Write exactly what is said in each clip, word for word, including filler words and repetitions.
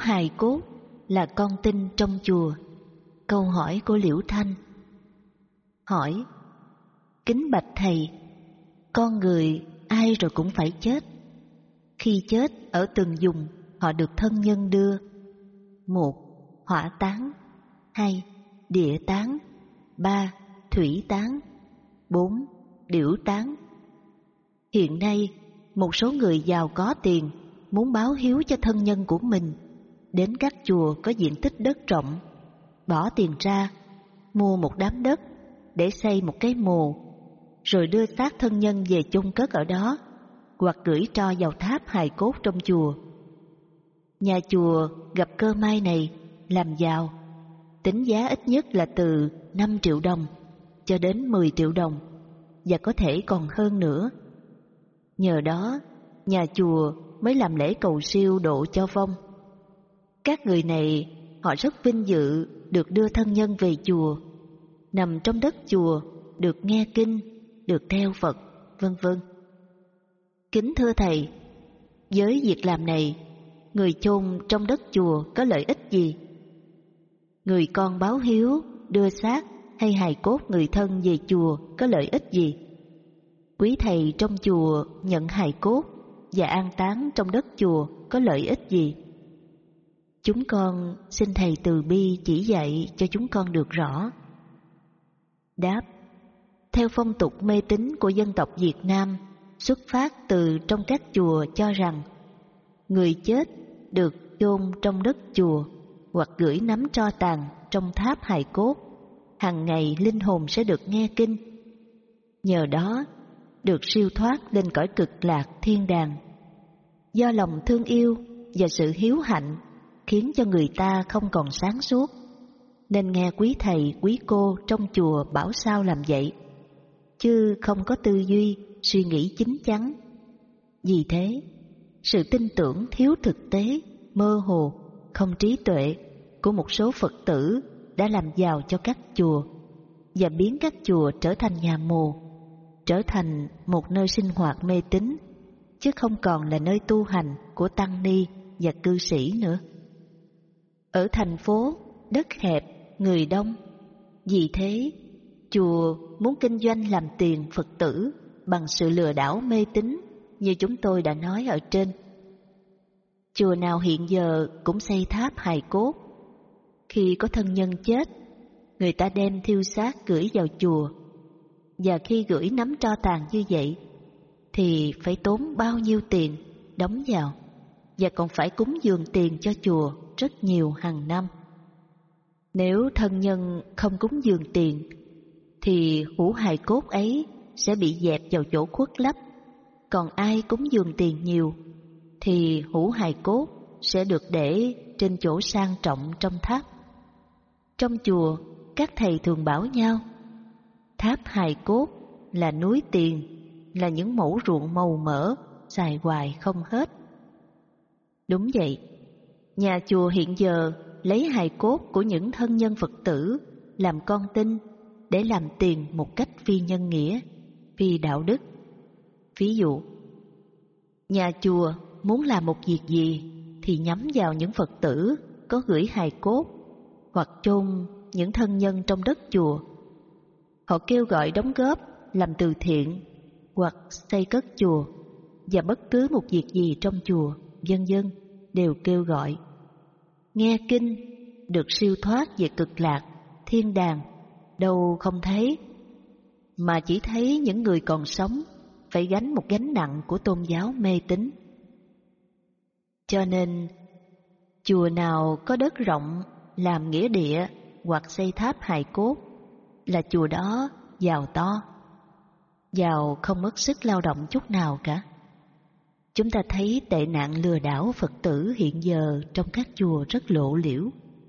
hài cốt là con tin trong chùa. Câu hỏi của Liễu Thanh. Hỏi: kính bạch thầy, con người ai rồi cũng phải chết. Khi chết ở từng vùng họ được thân nhân đưa: một, hỏa táng; hai, địa táng; ba, thủy táng; bốn, điểu táng. Hiện nay, một số người giàu có tiền muốn báo hiếu cho thân nhân của mình, đến các chùa có diện tích đất rộng, bỏ tiền ra mua một đám đất để xây một cái mồ, rồi đưa xác thân nhân về chôn cất ở đó, hoặc gửi tro vào tháp hài cốt trong chùa. Nhà chùa gặp cơ may này làm giàu, tính giá ít nhất là từ năm triệu đồng cho đến mười triệu đồng, và có thể còn hơn nữa. Nhờ đó, nhà chùa mới làm lễ cầu siêu độ cho vong. Các người này họ rất vinh dự được đưa thân nhân về chùa, nằm trong đất chùa, được nghe kinh, được theo Phật, vân vân. Kính thưa thầy, với việc làm này, người chôn trong đất chùa có lợi ích gì? Người con báo hiếu đưa xác hay hài cốt người thân về chùa có lợi ích gì? Quý thầy trong chùa nhận hài cốt và an táng trong đất chùa có lợi ích gì? Chúng con xin thầy từ bi chỉ dạy cho chúng con được rõ. Đáp: theo phong tục mê tín của dân tộc Việt Nam, xuất phát từ trong các chùa cho rằng người chết được chôn trong đất chùa hoặc gửi nắm tro tàn trong tháp hài cốt, hàng ngày linh hồn sẽ được nghe kinh, nhờ đó được siêu thoát lên cõi cực lạc thiên đàng. Do lòng thương yêu và sự hiếu hạnh khiến cho người ta không còn sáng suốt, nên nghe quý thầy quý cô trong chùa bảo sao làm vậy, chứ không có tư duy suy nghĩ chín chắn. Vì thế, sự tin tưởng thiếu thực tế, mơ hồ, không trí tuệ của một số Phật tử đã làm giàu cho các chùa và biến các chùa trở thành nhà mồ, trở thành một nơi sinh hoạt mê tín, chứ không còn là nơi tu hành của tăng ni và cư sĩ nữa. Ở thành phố, đất hẹp, người đông, vì thế chùa muốn kinh doanh làm tiền Phật tử bằng sự lừa đảo mê tín như chúng tôi đã nói ở trên. Chùa nào hiện giờ cũng xây tháp hài cốt. Khi có thân nhân chết, người ta đem thiêu xác gửi vào chùa, và khi gửi nắm tro tàn như vậy thì phải tốn bao nhiêu tiền đóng vào, và còn phải cúng dường tiền cho chùa rất nhiều hàng năm. Nếu thân nhân không cúng dường tiền thì hũ hài cốt ấy sẽ bị dẹp vào chỗ khuất lấp, còn ai cúng dường tiền nhiều thì hũ hài cốt sẽ được để trên chỗ sang trọng trong tháp. Trong chùa, các thầy thường bảo nhau, tháp hài cốt là núi tiền, là những mẩu ruộng màu mỡ, xài hoài không hết. Đúng vậy, nhà chùa hiện giờ lấy hài cốt của những thân nhân Phật tử làm con tin để làm tiền một cách phi nhân nghĩa, phi đạo đức. Ví dụ, nhà chùa muốn làm một việc gì thì nhắm vào những Phật tử có gửi hài cốt hoặc chôn những thân nhân trong đất chùa. Họ kêu gọi đóng góp làm từ thiện hoặc xây cất chùa, và bất cứ một việc gì trong chùa, vân vân đều kêu gọi. Nghe kinh, được siêu thoát về cực lạc, thiên đàng, đâu không thấy, mà chỉ thấy những người còn sống phải gánh một gánh nặng của tôn giáo mê tín. Cho nên, chùa nào có đất rộng làm nghĩa địa hoặc xây tháp hài cốt là chùa đó giàu to, giàu không mất sức lao động chút nào cả. Chúng ta thấy tệ nạn lừa đảo Phật tử hiện giờ trong các chùa rất lộ liễu.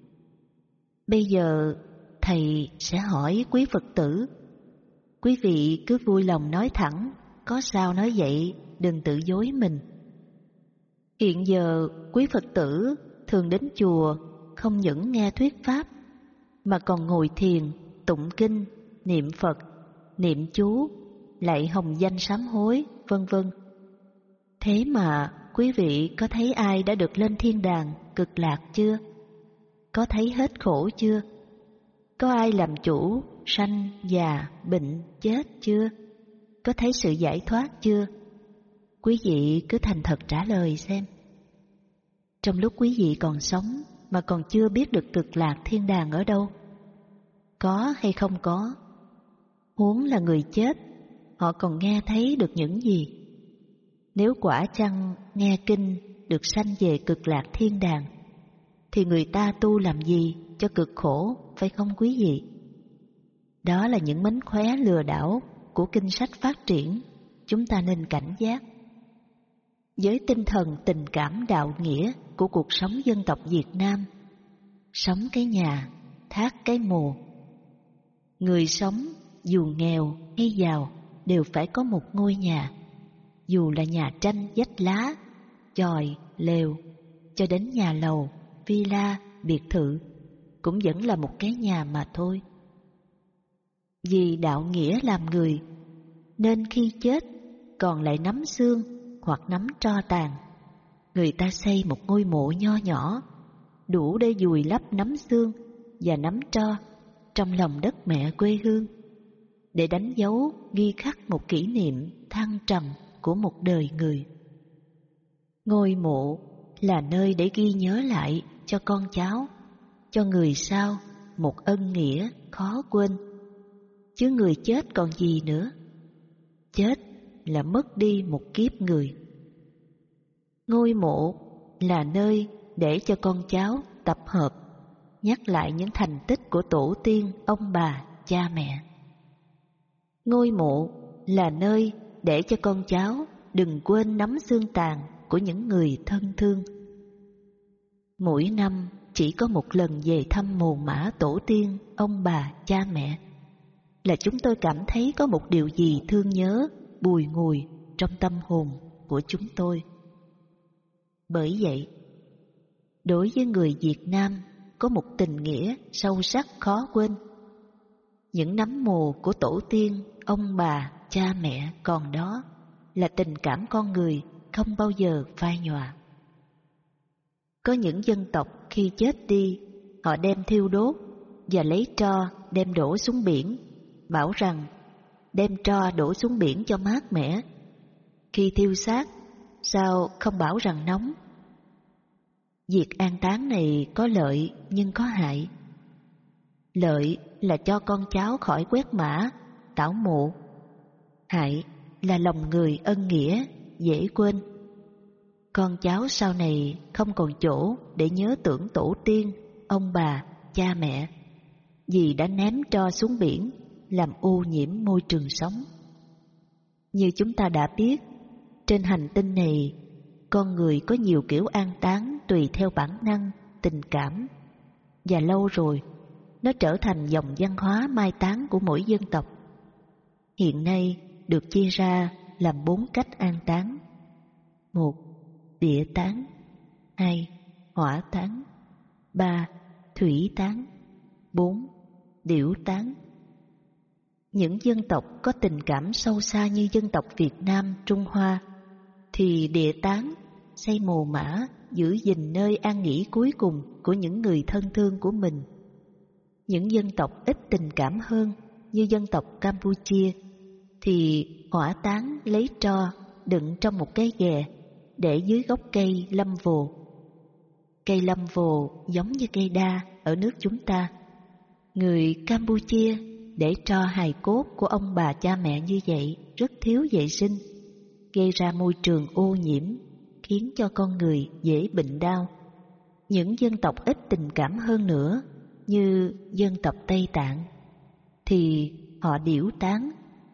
Bây giờ thầy sẽ hỏi quý Phật tử, quý vị cứ vui lòng nói thẳng, có sao nói vậy, đừng tự dối mình. Hiện giờ quý Phật tử thường đến chùa không những nghe thuyết pháp mà còn ngồi thiền, tụng kinh, niệm Phật, niệm chú, lạy hồng danh sám hối, vân vân. Thế mà quý vị có thấy ai đã được lên thiên đàng cực lạc chưa? Có thấy hết khổ chưa? Có ai làm chủ sanh, già, bệnh, chết chưa? Có thấy sự giải thoát chưa? Quý vị cứ thành thật trả lời xem. Trong lúc quý vị còn sống mà còn chưa biết được cực lạc thiên đàng ở đâu, có hay không có? Huống là người chết, họ còn nghe thấy được những gì? Nếu quả chăng nghe kinh được sanh về cực lạc thiên đàng, thì người ta tu làm gì cho cực khổ, phải không quý vị? Đó là những mánh khóe lừa đảo của kinh sách phát triển, chúng ta nên cảnh giác. Với tinh thần tình cảm đạo nghĩa của cuộc sống dân tộc Việt Nam, sống cái nhà, thác cái mồ. Người sống dù nghèo hay giàu đều phải có một ngôi nhà, dù là nhà tranh vách lá, chòi, lều, cho đến nhà lầu, villa, biệt thự, cũng vẫn là một cái nhà mà thôi. Vì đạo nghĩa làm người, nên khi chết còn lại nắm xương hoặc nắm tro tàn, người ta xây một ngôi mộ nho nhỏ, đủ để vùi lấp nắm xương và nắm tro trong lòng đất mẹ quê hương, để đánh dấu ghi khắc một kỷ niệm thăng trầm của một đời người. Ngôi mộ là nơi để ghi nhớ lại cho con cháu, cho người sau một ân nghĩa khó quên. Chứ người chết còn gì nữa? Chết là mất đi một kiếp người. Ngôi mộ là nơi để cho con cháu tập hợp, nhắc lại những thành tích của tổ tiên, ông bà, cha mẹ. Ngôi mộ là nơi để cho con cháu đừng quên nắm xương tàn của những người thân thương. Mỗi năm chỉ có một lần về thăm mồ mả tổ tiên, ông bà, cha mẹ, là chúng tôi cảm thấy có một điều gì thương nhớ, bùi ngùi trong tâm hồn của chúng tôi. Bởi vậy, đối với người Việt Nam có một tình nghĩa sâu sắc khó quên. Những nấm mồ của tổ tiên, ông bà, cha mẹ còn đó là tình cảm con người không bao giờ phai nhòa. Có những dân tộc khi chết đi, họ đem thiêu đốt và lấy tro đem đổ xuống biển, bảo rằng đem tro đổ xuống biển cho mát mẻ. Khi thiêu xác, sao không bảo rằng nóng? Việc an táng này có lợi nhưng có hại. Lợi là cho con cháu khỏi quét mã, tảo mộ. Hại là lòng người ân nghĩa, dễ quên. Con cháu sau này không còn chỗ để nhớ tưởng tổ tiên, ông bà, cha mẹ, vì đã ném tro xuống biển, làm ô nhiễm môi trường sống. Như chúng ta đã biết, trên hành tinh này, con người có nhiều kiểu an táng tùy theo bản năng, tình cảm, và lâu rồi nó trở thành dòng văn hóa mai táng của mỗi dân tộc. Hiện nay được chia ra làm bốn cách an táng. Một, địa táng. Hai, hỏa táng. Ba, thủy táng. Bốn, điểu táng. Những dân tộc có tình cảm sâu xa như dân tộc Việt Nam, Trung Hoa thì địa táng, xây mồ mả, giữ gìn nơi an nghỉ cuối cùng của những người thân thương của mình. Những dân tộc ít tình cảm hơn như dân tộc Campuchia thì hỏa táng lấy tro đựng trong một cái ghè để dưới gốc cây lâm vồ. Cây lâm vồ giống như cây đa ở nước chúng ta. Người Campuchia để tro hài cốt của ông bà cha mẹ như vậy rất thiếu vệ sinh, gây ra môi trường ô nhiễm, khiến cho con người dễ bệnh đau. Những dân tộc ít tình cảm hơn nữa như dân tộc Tây Tạng thì họ điểu táng.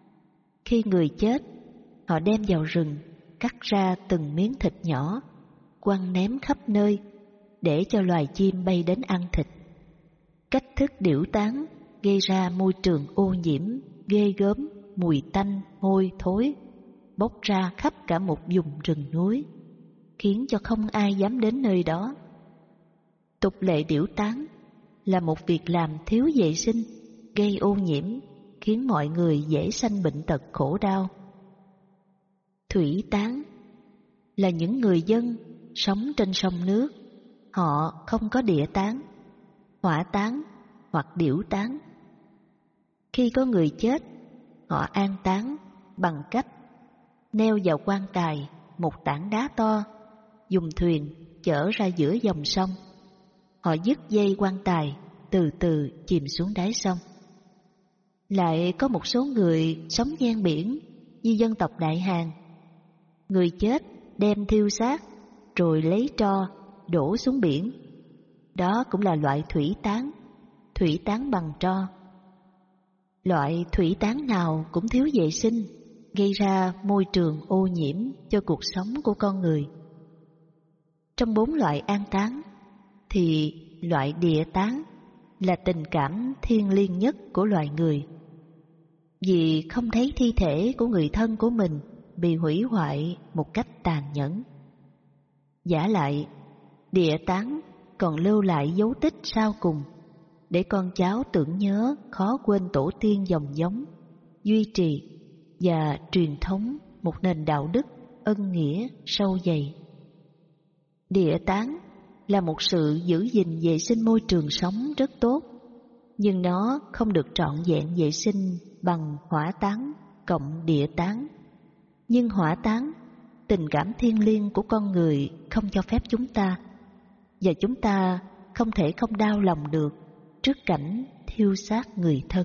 Khi người chết, họ đem vào rừng, cắt ra từng miếng thịt nhỏ, quăng ném khắp nơi để cho loài chim bay đến ăn thịt. Cách thức điểu táng gây ra môi trường ô nhiễm, ghê gớm, mùi tanh, hôi thối, bốc ra khắp cả một vùng rừng núi, khiến cho không ai dám đến nơi đó. Tục lệ điểu táng là một việc làm thiếu vệ sinh, gây ô nhiễm, khiến mọi người dễ sanh bệnh tật khổ đau. Thủy táng là những người dân sống trên sông nước, họ không có địa táng, hỏa táng hoặc điểu táng. Khi có người chết, họ an táng bằng cách neo vào quan tài một tảng đá to, dùng thuyền chở ra giữa dòng sông. Họ dứt dây quan tài, từ từ chìm xuống đáy sông. Lại có một số người sống ven biển như dân tộc Đại Hàn. Người chết đem thiêu xác rồi lấy tro đổ xuống biển. Đó cũng là loại thủy táng, thủy táng bằng tro. Loại thủy táng nào cũng thiếu vệ sinh, gây ra môi trường ô nhiễm cho cuộc sống của con người. Trong bốn loại an táng thì loại địa táng là tình cảm thiêng liêng nhất của loài người. Vì không thấy thi thể của người thân của mình bị hủy hoại một cách tàn nhẫn. Vả lại, địa táng còn lưu lại dấu tích sau cùng để con cháu tưởng nhớ khó quên tổ tiên dòng giống, duy trì và truyền thống một nền đạo đức ân nghĩa sâu dày. Địa táng là một sự giữ gìn vệ sinh môi trường sống rất tốt, nhưng nó không được trọn vẹn vệ sinh bằng hỏa táng cộng địa táng. Nhưng hỏa táng, tình cảm thiêng liêng của con người không cho phép chúng ta, và chúng ta không thể không đau lòng được trước cảnh thiêu xác người thân.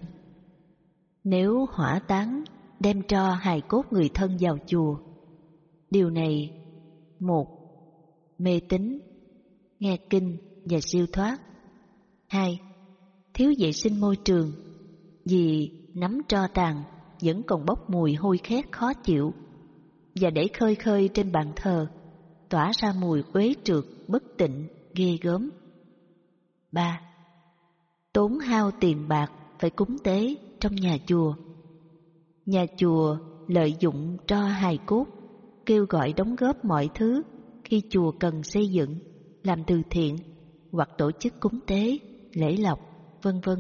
Nếu hỏa táng đem tro hài cốt người thân vào chùa, điều này: một, mê tín, nghe kinh và siêu thoát. Hai, thiếu vệ sinh môi trường, vì nắm tro tàn vẫn còn bốc mùi hôi khét khó chịu, và để khơi khơi trên bàn thờ tỏa ra mùi uế trượt bất tịnh ghê gớm. Ba, tốn hao tiền bạc phải cúng tế trong nhà chùa. Nhà chùa lợi dụng tro hài cốt, kêu gọi đóng góp mọi thứ khi chùa cần xây dựng, làm từ thiện hoặc tổ chức cúng tế, lễ lộc, vân vân.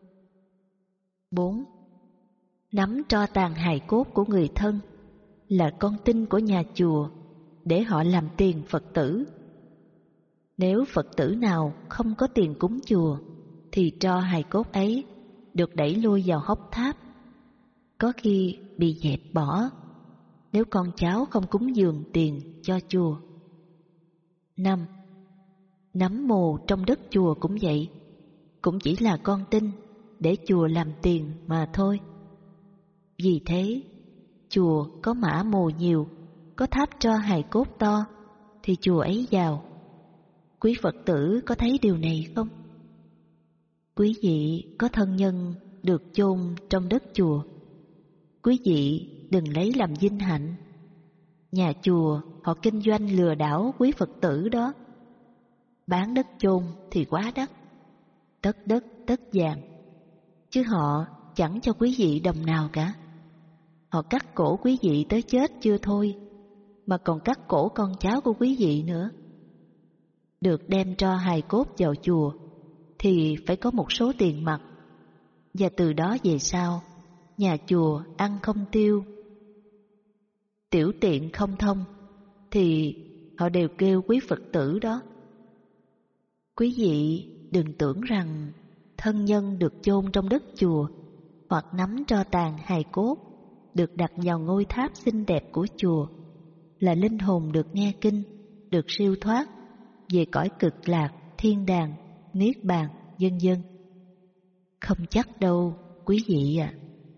Bốn, nắm tro tàn hài cốt của người thân là con tin của nhà chùa để họ làm tiền Phật tử. Nếu Phật tử nào không có tiền cúng chùa thì tro hài cốt ấy được đẩy lui vào hốc tháp, có khi bị dẹp bỏ nếu con cháu không cúng dường tiền cho chùa. Năm, nắm mồ trong đất chùa cũng vậy, cũng chỉ là con tin để chùa làm tiền mà thôi. Vì thế, chùa có mã mồ nhiều, có tháp tro hài cốt to thì chùa ấy giàu. Quý Phật tử có thấy điều này không? Quý vị có thân nhân được chôn trong đất chùa, quý vị đừng lấy làm vinh hạnh. Nhà chùa họ kinh doanh lừa đảo quý Phật tử đó. Bán đất chôn thì quá đắt, tất đất tất vàng, chứ họ chẳng cho quý vị đồng nào cả. Họ cắt cổ quý vị tới chết chưa thôi, mà còn cắt cổ con cháu của quý vị nữa. Được đem tro hài cốt vào chùa thì phải có một số tiền mặt, và từ đó về sau nhà chùa ăn không tiêu, tiểu tiện không thông, thì họ đều kêu quý Phật tử đó. Quý vị đừng tưởng rằng thân nhân được chôn trong đất chùa hoặc nắm tro tàn hài cốt được đặt vào ngôi tháp xinh đẹp của chùa là linh hồn được nghe kinh, được siêu thoát về cõi cực lạc, thiên đàng, niết bàn, vân vân. Không chắc đâu quý vị ạ. À.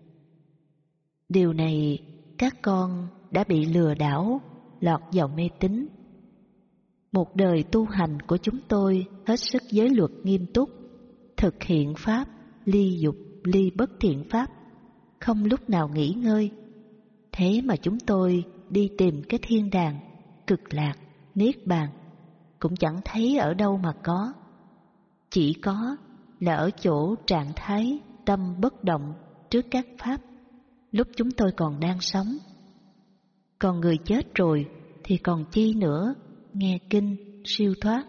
Điều này các con đã bị lừa đảo, lọt vào mê tín. Một đời tu hành của chúng tôi hết sức giới luật nghiêm túc, thực hiện pháp, ly dục, ly bất thiện pháp, không lúc nào nghỉ ngơi. Thế mà chúng tôi đi tìm cái thiên đàng, cực lạc, niết bàn, cũng chẳng thấy ở đâu mà có. Chỉ có là ở chỗ trạng thái tâm bất động trước các pháp, lúc chúng tôi còn đang sống. Còn người chết rồi thì còn chi nữa nghe kinh siêu thoát.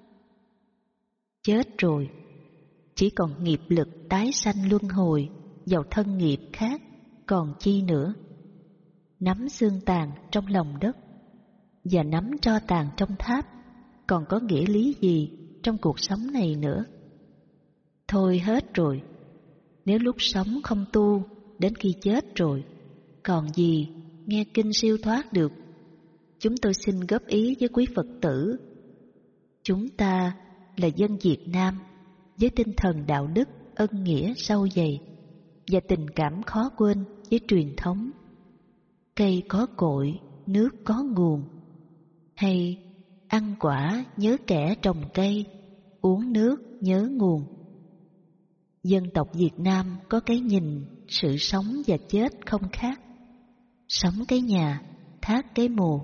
Chết rồi chỉ còn nghiệp lực tái sanh luân hồi vào thân nghiệp khác, còn chi nữa. Nắm xương tàn trong lòng đất và nắm tro tàn trong tháp còn có nghĩa lý gì trong cuộc sống này nữa. Thôi hết rồi, nếu lúc sống không tu, đến khi chết rồi, còn gì nghe kinh siêu thoát được. Chúng tôi xin góp ý với quý Phật tử. Chúng ta là dân Việt Nam với tinh thần đạo đức, ân nghĩa sâu dày và tình cảm khó quên với truyền thống. Cây có cội, nước có nguồn. Hay ăn quả nhớ kẻ trồng cây, uống nước nhớ nguồn. Dân tộc Việt Nam có cái nhìn sự sống và chết không khác. Sống cái nhà, thác cái mồ.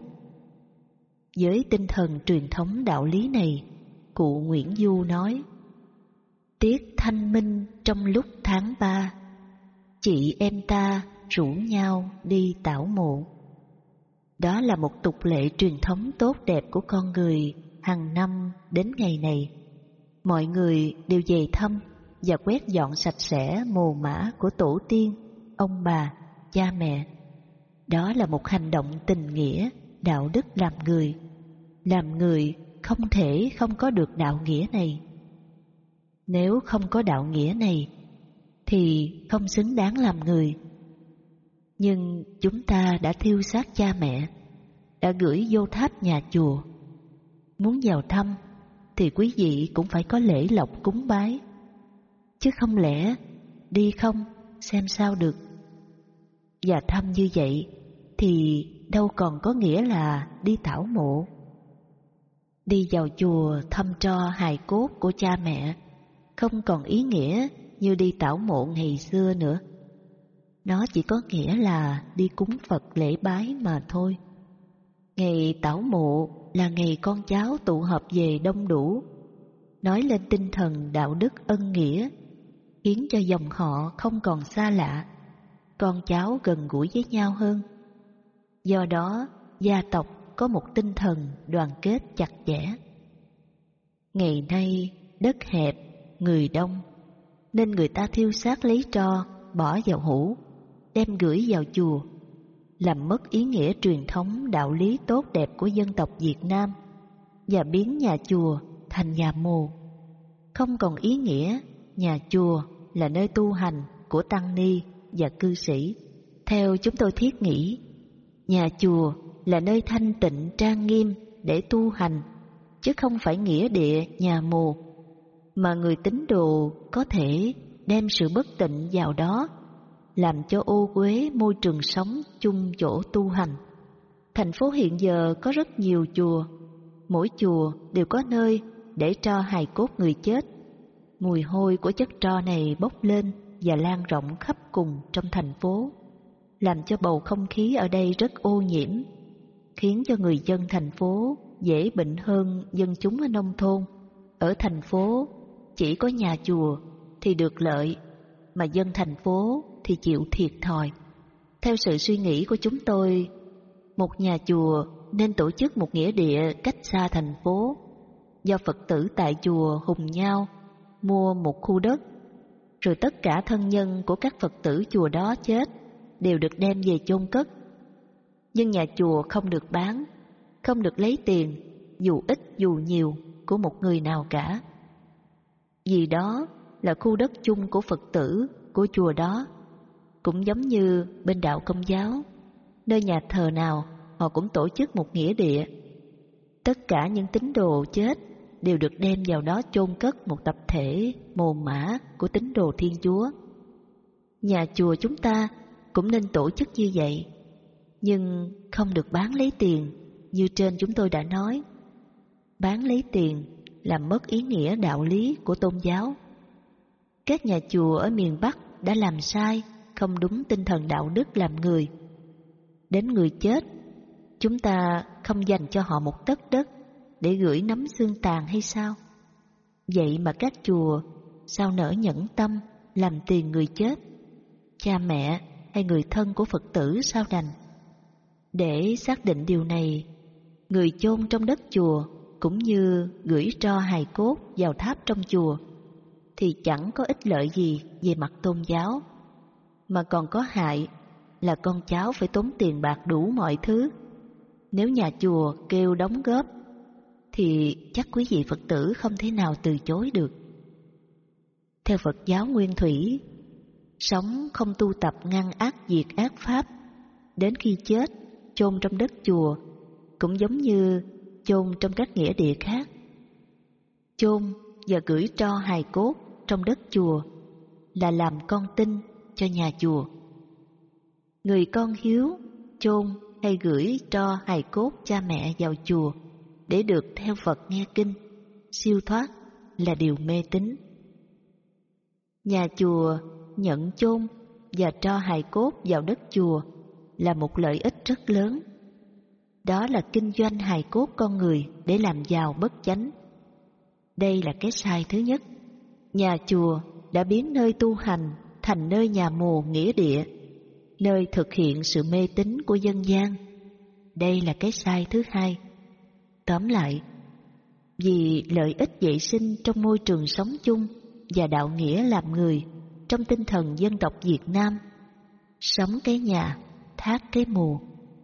Với tinh thần truyền thống đạo lý này, cụ Nguyễn Du nói: Tiết thanh minh trong lúc tháng ba, chị em ta rủ nhau đi tảo mộ. Đó là một tục lệ truyền thống tốt đẹp của con người hàng năm đến ngày này. Mọi người đều về thăm và quét dọn sạch sẽ mồ mả của tổ tiên, ông bà, cha mẹ. Đó là một hành động tình nghĩa, đạo đức làm người. Làm người không thể không có được đạo nghĩa này. Nếu không có đạo nghĩa này thì không xứng đáng làm người. Nhưng chúng ta đã thiêu xác cha mẹ, đã gửi vô tháp nhà chùa. Muốn vào thăm thì quý vị cũng phải có lễ lộc cúng bái, chứ không lẽ đi không xem sao được. Và thăm như vậy thì đâu còn có nghĩa là đi tảo mộ. Đi vào chùa thăm tro hài cốt của cha mẹ không còn ý nghĩa như đi tảo mộ ngày xưa nữa. Nó chỉ có nghĩa là đi cúng Phật lễ bái mà thôi. Ngày tảo mộ là ngày con cháu tụ họp về đông đủ, nói lên tinh thần đạo đức ân nghĩa, khiến cho dòng họ không còn xa lạ, con cháu gần gũi với nhau hơn. Do đó, gia tộc có một tinh thần đoàn kết chặt chẽ. Ngày nay, đất hẹp, người đông, nên người ta thiêu xác lấy tro, bỏ vào hũ, đem gửi vào chùa, làm mất ý nghĩa truyền thống đạo lý tốt đẹp của dân tộc Việt Nam và biến nhà chùa thành nhà mồ. Không còn ý nghĩa nhà chùa là nơi tu hành của tăng ni và cư sĩ. Theo chúng tôi thiết nghĩ, nhà chùa là nơi thanh tịnh trang nghiêm để tu hành, chứ không phải nghĩa địa nhà mồ mà người tín đồ có thể đem sự bất tịnh vào đó, làm cho ô uế môi trường sống chung chỗ tu hành. Thành phố hiện giờ có rất nhiều chùa, mỗi chùa đều có nơi để tro hài cốt người chết. Mùi hôi của chất tro này bốc lên và lan rộng khắp cùng trong thành phố, làm cho bầu không khí ở đây rất ô nhiễm, khiến cho người dân thành phố dễ bệnh hơn dân chúng ở nông thôn. Ở thành phố chỉ có nhà chùa thì được lợi, mà dân thành phố thì chịu thiệt thòi. Theo sự suy nghĩ của chúng tôi, một nhà chùa nên tổ chức một nghĩa địa cách xa thành phố, do Phật tử tại chùa hùng nhau mua một khu đất, rồi tất cả thân nhân của các Phật tử chùa đó chết đều được đem về chôn cất. Nhưng nhà chùa không được bán, không được lấy tiền dù ít dù nhiều của một người nào cả, vì đó là khu đất chung của Phật tử của chùa đó. Cũng giống như bên đạo Công giáo, nơi nhà thờ nào họ cũng tổ chức một nghĩa địa. Tất cả những tín đồ chết đều được đem vào đó chôn cất một tập thể mồ mả của tín đồ Thiên Chúa. Nhà chùa chúng ta cũng nên tổ chức như vậy, nhưng không được bán lấy tiền như trên chúng tôi đã nói. Bán lấy tiền làm mất ý nghĩa đạo lý của tôn giáo. Các nhà chùa ở miền Bắc đã làm sai, không đúng tinh thần đạo đức làm người. Đến người chết, chúng ta không dành cho họ một tấc đất để gửi nắm xương tàn hay sao? Vậy mà các chùa sao nỡ nhẫn tâm làm tiền người chết? Cha mẹ hay người thân của Phật tử sao đành? Để xác định điều này, người chôn trong đất chùa cũng như gửi tro hài cốt vào tháp trong chùa thì chẳng có ích lợi gì về mặt tôn giáo, mà còn có hại là con cháu phải tốn tiền bạc đủ mọi thứ. Nếu nhà chùa kêu đóng góp thì chắc quý vị Phật tử không thể nào từ chối được. Theo Phật giáo Nguyên Thủy, sống không tu tập ngăn ác diệt ác pháp, đến khi chết chôn trong đất chùa cũng giống như chôn trong các nghĩa địa khác. Chôn và gửi tro hài cốt trong đất chùa là làm con tin cho nhà chùa. Người con hiếu chôn hay gửi tro hài cốt cha mẹ vào chùa để được theo Phật nghe kinh, siêu thoát là điều mê tín. Nhà chùa nhận chôn và tro hài cốt vào đất chùa là một lợi ích rất lớn. Đó là kinh doanh hài cốt con người để làm giàu bất chánh. Đây là cái sai thứ nhất. Nhà chùa đã biến nơi tu hành thành nơi nhà mồ nghĩa địa, nơi thực hiện sự mê tín của dân gian. Đây là cái sai thứ hai. Tóm lại, vì lợi ích vệ sinh trong môi trường sống chung và đạo nghĩa làm người trong tinh thần dân tộc Việt Nam, sống cái nhà, thác cái mồ,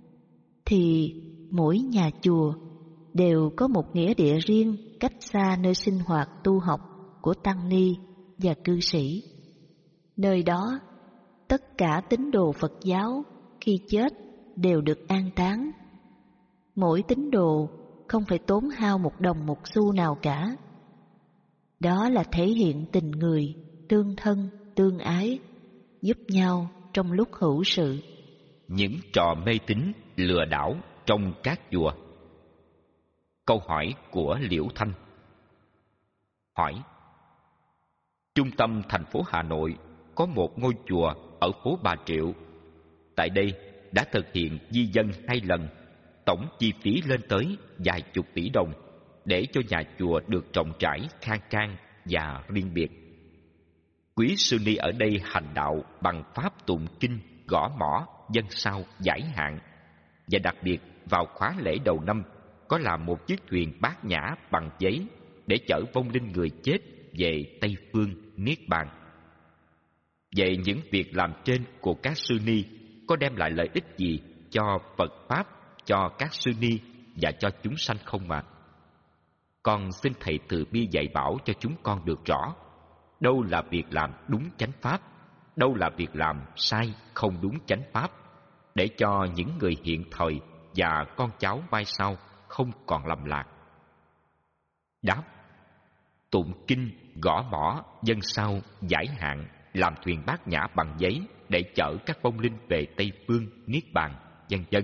thì mỗi nhà chùa đều có một nghĩa địa riêng cách xa nơi sinh hoạt tu học của tăng ni và cư sĩ. Nơi đó, tất cả tín đồ Phật giáo khi chết đều được an táng. Mỗi tín đồ không phải tốn hao một đồng một xu nào cả. Đó là thể hiện tình người, tương thân, tương ái, giúp nhau trong lúc hữu sự. Những trò mê tín lừa đảo trong các chùa. Câu hỏi của Liễu Thanh. Hỏi: trung tâm thành phố Hà Nội có một ngôi chùa ở phố Bà Triệu. Tại đây đã thực hiện di dân hai lần, tổng chi phí lên tới vài chục tỷ đồng để cho nhà chùa được rộng rãi, khang trang và riêng biệt. Quý sư ni ở đây hành đạo bằng pháp tụng kinh, gõ mõ, dân sao, giải hạn. Và đặc biệt vào khóa lễ đầu năm có làm một chiếc thuyền bát nhã bằng giấy để chở vong linh người chết về Tây Phương Niết Bàn. Vậy những việc làm trên của các sư ni có đem lại lợi ích gì cho Phật Pháp, cho các sư ni và cho chúng sanh không mà? Con xin Thầy từ bi dạy bảo cho chúng con được rõ đâu là việc làm đúng chánh Pháp, đâu là việc làm sai không đúng chánh Pháp, để cho những người hiện thời và con cháu mai sau không còn lầm lạc. Đáp: tụng kinh, gõ mõ, dân sao, giải hạn, làm thuyền bát nhã bằng giấy để chở các vong linh về Tây Phương Niết Bàn, vân vân.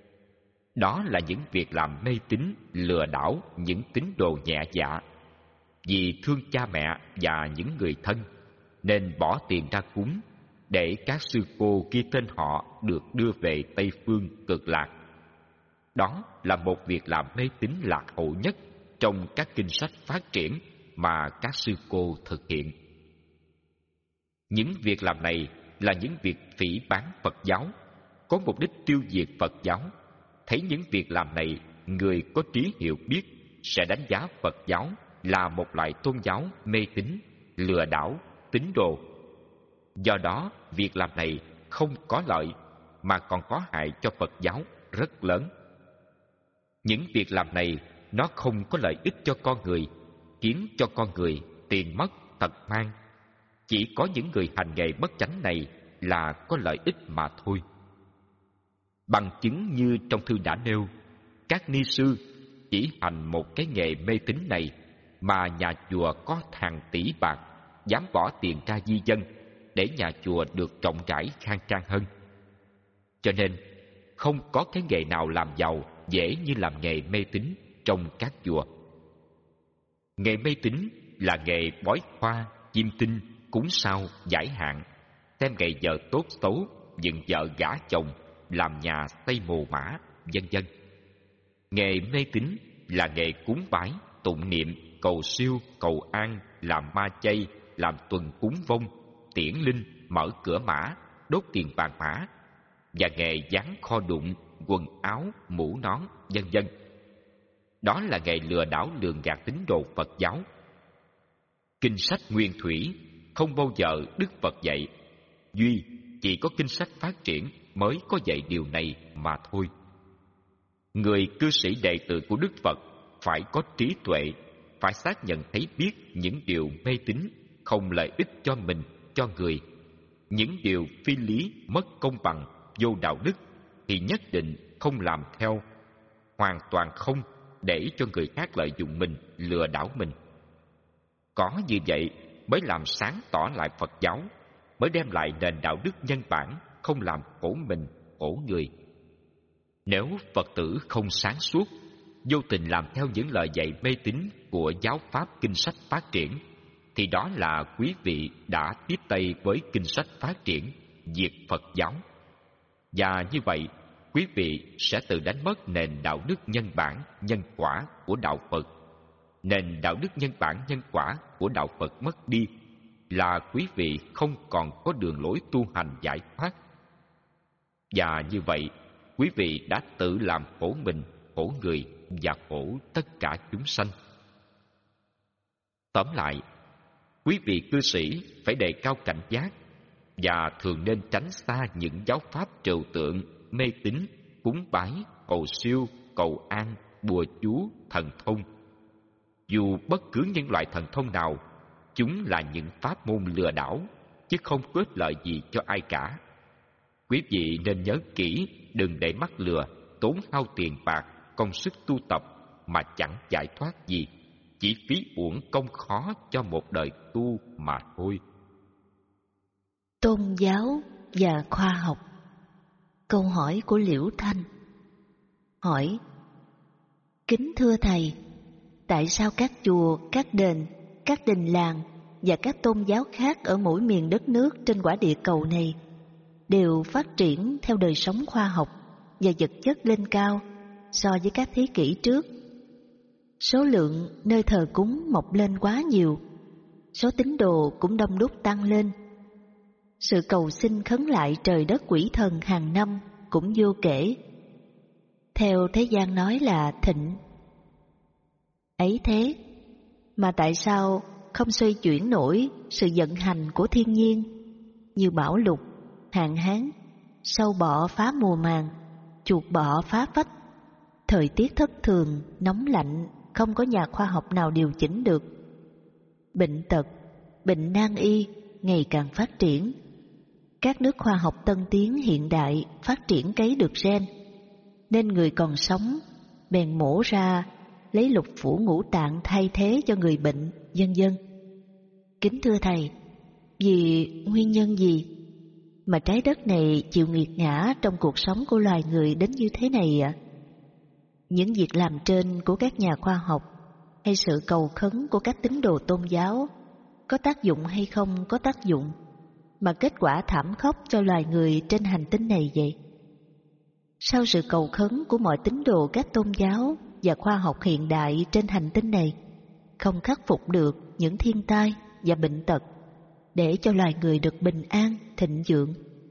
Đó là những việc làm mê tín, lừa đảo những tín đồ nhẹ dạ. Vì thương cha mẹ và những người thân nên bỏ tiền ra cúng để các sư cô ghi tên họ được đưa về Tây Phương Cực Lạc. Đó là một việc làm mê tín lạc hậu nhất trong các kinh sách phát triển mà các sư cô thực hiện. Những việc làm này là những việc phỉ báng Phật giáo, có mục đích tiêu diệt Phật giáo. Thấy những việc làm này, người có trí hiểu biết sẽ đánh giá Phật giáo là một loại tôn giáo mê tín, lừa đảo, tín đồ. Do đó, việc làm này không có lợi mà còn có hại cho Phật giáo rất lớn. Những việc làm này nó không có lợi ích cho con người, khiến cho con người tiền mất tật mang. Chỉ có những người hành nghề bất chánh này là có lợi ích mà thôi. Bằng chứng như trong thư đã nêu, các ni sư chỉ hành một cái nghề mê tín này mà nhà chùa có hàng tỷ bạc dám bỏ tiền ra di dân để nhà chùa được rộng rãi khang trang hơn. Cho nên không có cái nghề nào làm giàu dễ như làm nghề mê tín trong các chùa. Nghề mê tín là nghề bói khoa, chiêm tinh, cúng sao, giải hạn, xem ngày giờ tốt xấu, dựng vợ gả chồng, làm nhà xây mồ mã, vân vân. Nghề mê tín là nghề cúng bái, tụng niệm, cầu siêu, cầu an, làm ma chay, làm tuần cúng vong, tiễn linh, mở cửa mã, đốt tiền vàng mã, và nghề dán kho đụng, quần áo, mũ nón, vân vân. Đó là nghề lừa đảo lường gạt tín đồ Phật giáo. Kinh sách Nguyên Thủy không bao giờ Đức Phật dạy, duy chỉ có kinh sách phát triển mới có dạy điều này mà thôi. Người cư sĩ đệ tử của Đức Phật phải có trí tuệ, phải xác nhận thấy biết những điều mê tín không lợi ích cho mình, cho người, những điều phi lý, mất công bằng, vô đạo đức thì nhất định không làm theo, hoàn toàn không để cho người khác lợi dụng mình, lừa đảo mình. Có như vậy mới làm sáng tỏ lại Phật giáo, mới đem lại nền đạo đức nhân bản, không làm khổ mình, khổ người. Nếu Phật tử không sáng suốt, vô tình làm theo những lời dạy mê tín của giáo pháp kinh sách phát triển, thì đó là quý vị đã tiếp tay với kinh sách phát triển, diệt Phật giáo. Và như vậy, quý vị sẽ tự đánh mất nền đạo đức nhân bản, nhân quả của đạo Phật. Nền đạo đức nhân bản, nhân quả của đạo Phật mất đi là quý vị không còn có đường lối tu hành giải thoát. Và như vậy, quý vị đã tự làm khổ mình, khổ người và khổ tất cả chúng sanh. Tóm lại, quý vị cư sĩ phải đề cao cảnh giác và thường nên tránh xa những giáo pháp trừu tượng, mê tín, cúng bái, cầu siêu, cầu an, bùa chú, thần thông. Dù bất cứ những loại thần thông nào, chúng là những pháp môn lừa đảo, chứ không có ích lợi gì cho ai cả. Quý vị nên nhớ kỹ, đừng để mắc lừa, tốn hao tiền bạc, công sức tu tập mà chẳng giải thoát gì, chỉ phí uổng công khó cho một đời tu mà thôi. Tôn giáo và khoa học. Câu hỏi của Liễu Thanh. Hỏi: kính thưa thầy, tại sao các chùa, các đền, các đình làng và các tôn giáo khác ở mỗi miền đất nước trên quả địa cầu này đều phát triển theo đời sống khoa học và vật chất lên cao so với các thế kỷ trước? Số lượng nơi thờ cúng mọc lên quá nhiều, số tín đồ cũng đông đúc tăng lên. Sự cầu xin khấn lại trời đất quỷ thần hàng năm cũng vô kể. Theo thế gian nói là thịnh. Ấy thế, mà tại sao không xoay chuyển nổi sự vận hành của thiên nhiên như bão lụt, hạn hán, sâu bọ phá mùa màng, chuột bọ phá phách, thời tiết thất thường, nóng lạnh, không có nhà khoa học nào điều chỉnh được. Bệnh tật, bệnh nan y ngày càng phát triển. Các nước khoa học tân tiến hiện đại phát triển cấy được gen, nên người còn sống bèn mổ ra lấy lục phủ ngũ tạng thay thế cho người bệnh, vân vân. Kính thưa thầy, vì nguyên nhân gì mà trái đất này chịu nghiệt ngã trong cuộc sống của loài người đến như thế này ạ? À? Những việc làm trên của các nhà khoa học hay sự cầu khấn của các tín đồ tôn giáo có tác dụng hay không có tác dụng mà kết quả thảm khốc cho loài người trên hành tinh này vậy? Sao sự cầu khấn của mọi tín đồ các tôn giáo và khoa học hiện đại trên hành tinh này không khắc phục được những thiên tai và bệnh tật để cho loài người được bình an, thịnh vượng?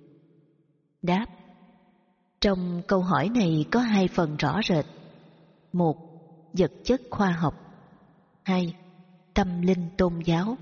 Đáp: trong câu hỏi này có hai phần rõ rệt. Một, vật chất khoa học. Hai, tâm linh tôn giáo.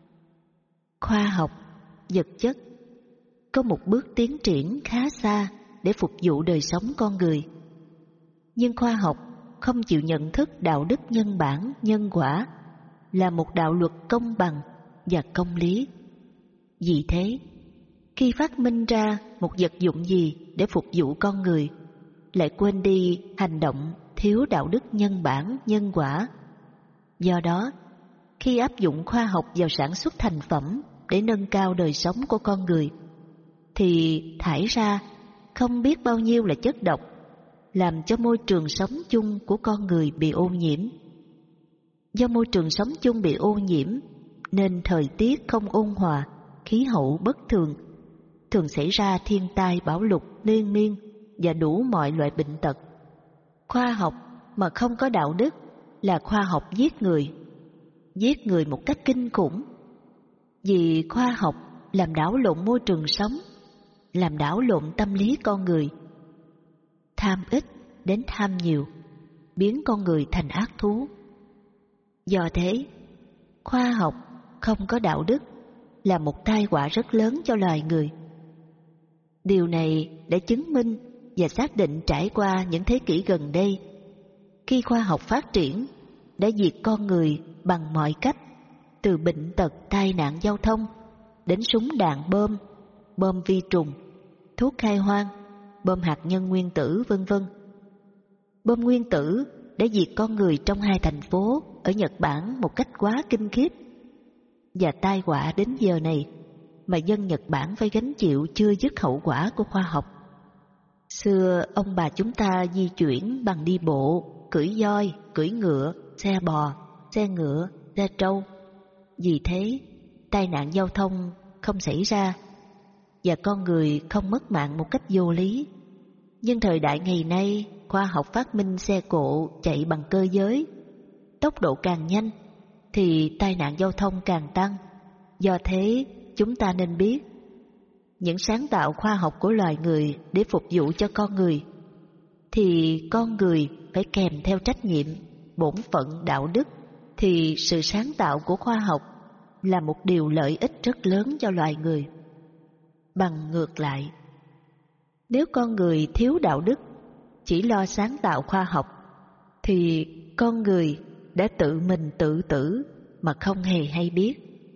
Khoa học, vật chất có một bước tiến triển khá xa để phục vụ đời sống con người. Nhưng khoa học không chịu nhận thức đạo đức nhân bản, nhân quả là một đạo luật công bằng và công lý. Vì thế, khi phát minh ra một vật dụng gì để phục vụ con người, lại quên đi hành động thiếu đạo đức nhân bản, nhân quả. Do đó, khi áp dụng khoa học vào sản xuất thành phẩm để nâng cao đời sống của con người, thì thải ra không biết bao nhiêu là chất độc, làm cho môi trường sống chung của con người bị ô nhiễm. Do môi trường sống chung bị ô nhiễm, nên thời tiết không ôn hòa, khí hậu bất thường, thường xảy ra thiên tai bão lụt liên miên và đủ mọi loại bệnh tật. Khoa học mà không có đạo đức là khoa học giết người, giết người một cách kinh khủng. Vì khoa học làm đảo lộn môi trường sống, làm đảo lộn tâm lý con người. Tham ít đến tham nhiều, biến con người thành ác thú. Do thế, khoa học không có đạo đức là một tai họa rất lớn cho loài người. Điều này đã chứng minh và xác định trải qua những thế kỷ gần đây, khi khoa học phát triển đã diệt con người bằng mọi cách, từ bệnh tật, tai nạn giao thông đến súng đạn bom, bom vi trùng, thuốc khai hoang, bom hạt nhân nguyên tử, vân vân. Bom nguyên tử đã diệt con người trong hai thành phố ở Nhật Bản một cách quá kinh khiếp, và tai họa đến giờ này mà dân Nhật Bản phải gánh chịu chưa dứt hậu quả của khoa học. Xưa ông bà chúng ta di chuyển bằng đi bộ, cưỡi voi, cưỡi ngựa, xe bò, xe ngựa, xe trâu. Vì thế, tai nạn giao thông không xảy ra và con người không mất mạng một cách vô lý. Nhưng thời đại ngày nay, khoa học phát minh xe cộ chạy bằng cơ giới. Tốc độ càng nhanh thì tai nạn giao thông càng tăng. Do thế, chúng ta nên biết những sáng tạo khoa học của loài người để phục vụ cho con người thì con người phải kèm theo trách nhiệm, bổn phận, đạo đức, thì sự sáng tạo của khoa học là một điều lợi ích rất lớn cho loài người. Bằng ngược lại, nếu con người thiếu đạo đức, chỉ lo sáng tạo khoa học, thì con người đã tự mình tự tử mà không hề hay biết.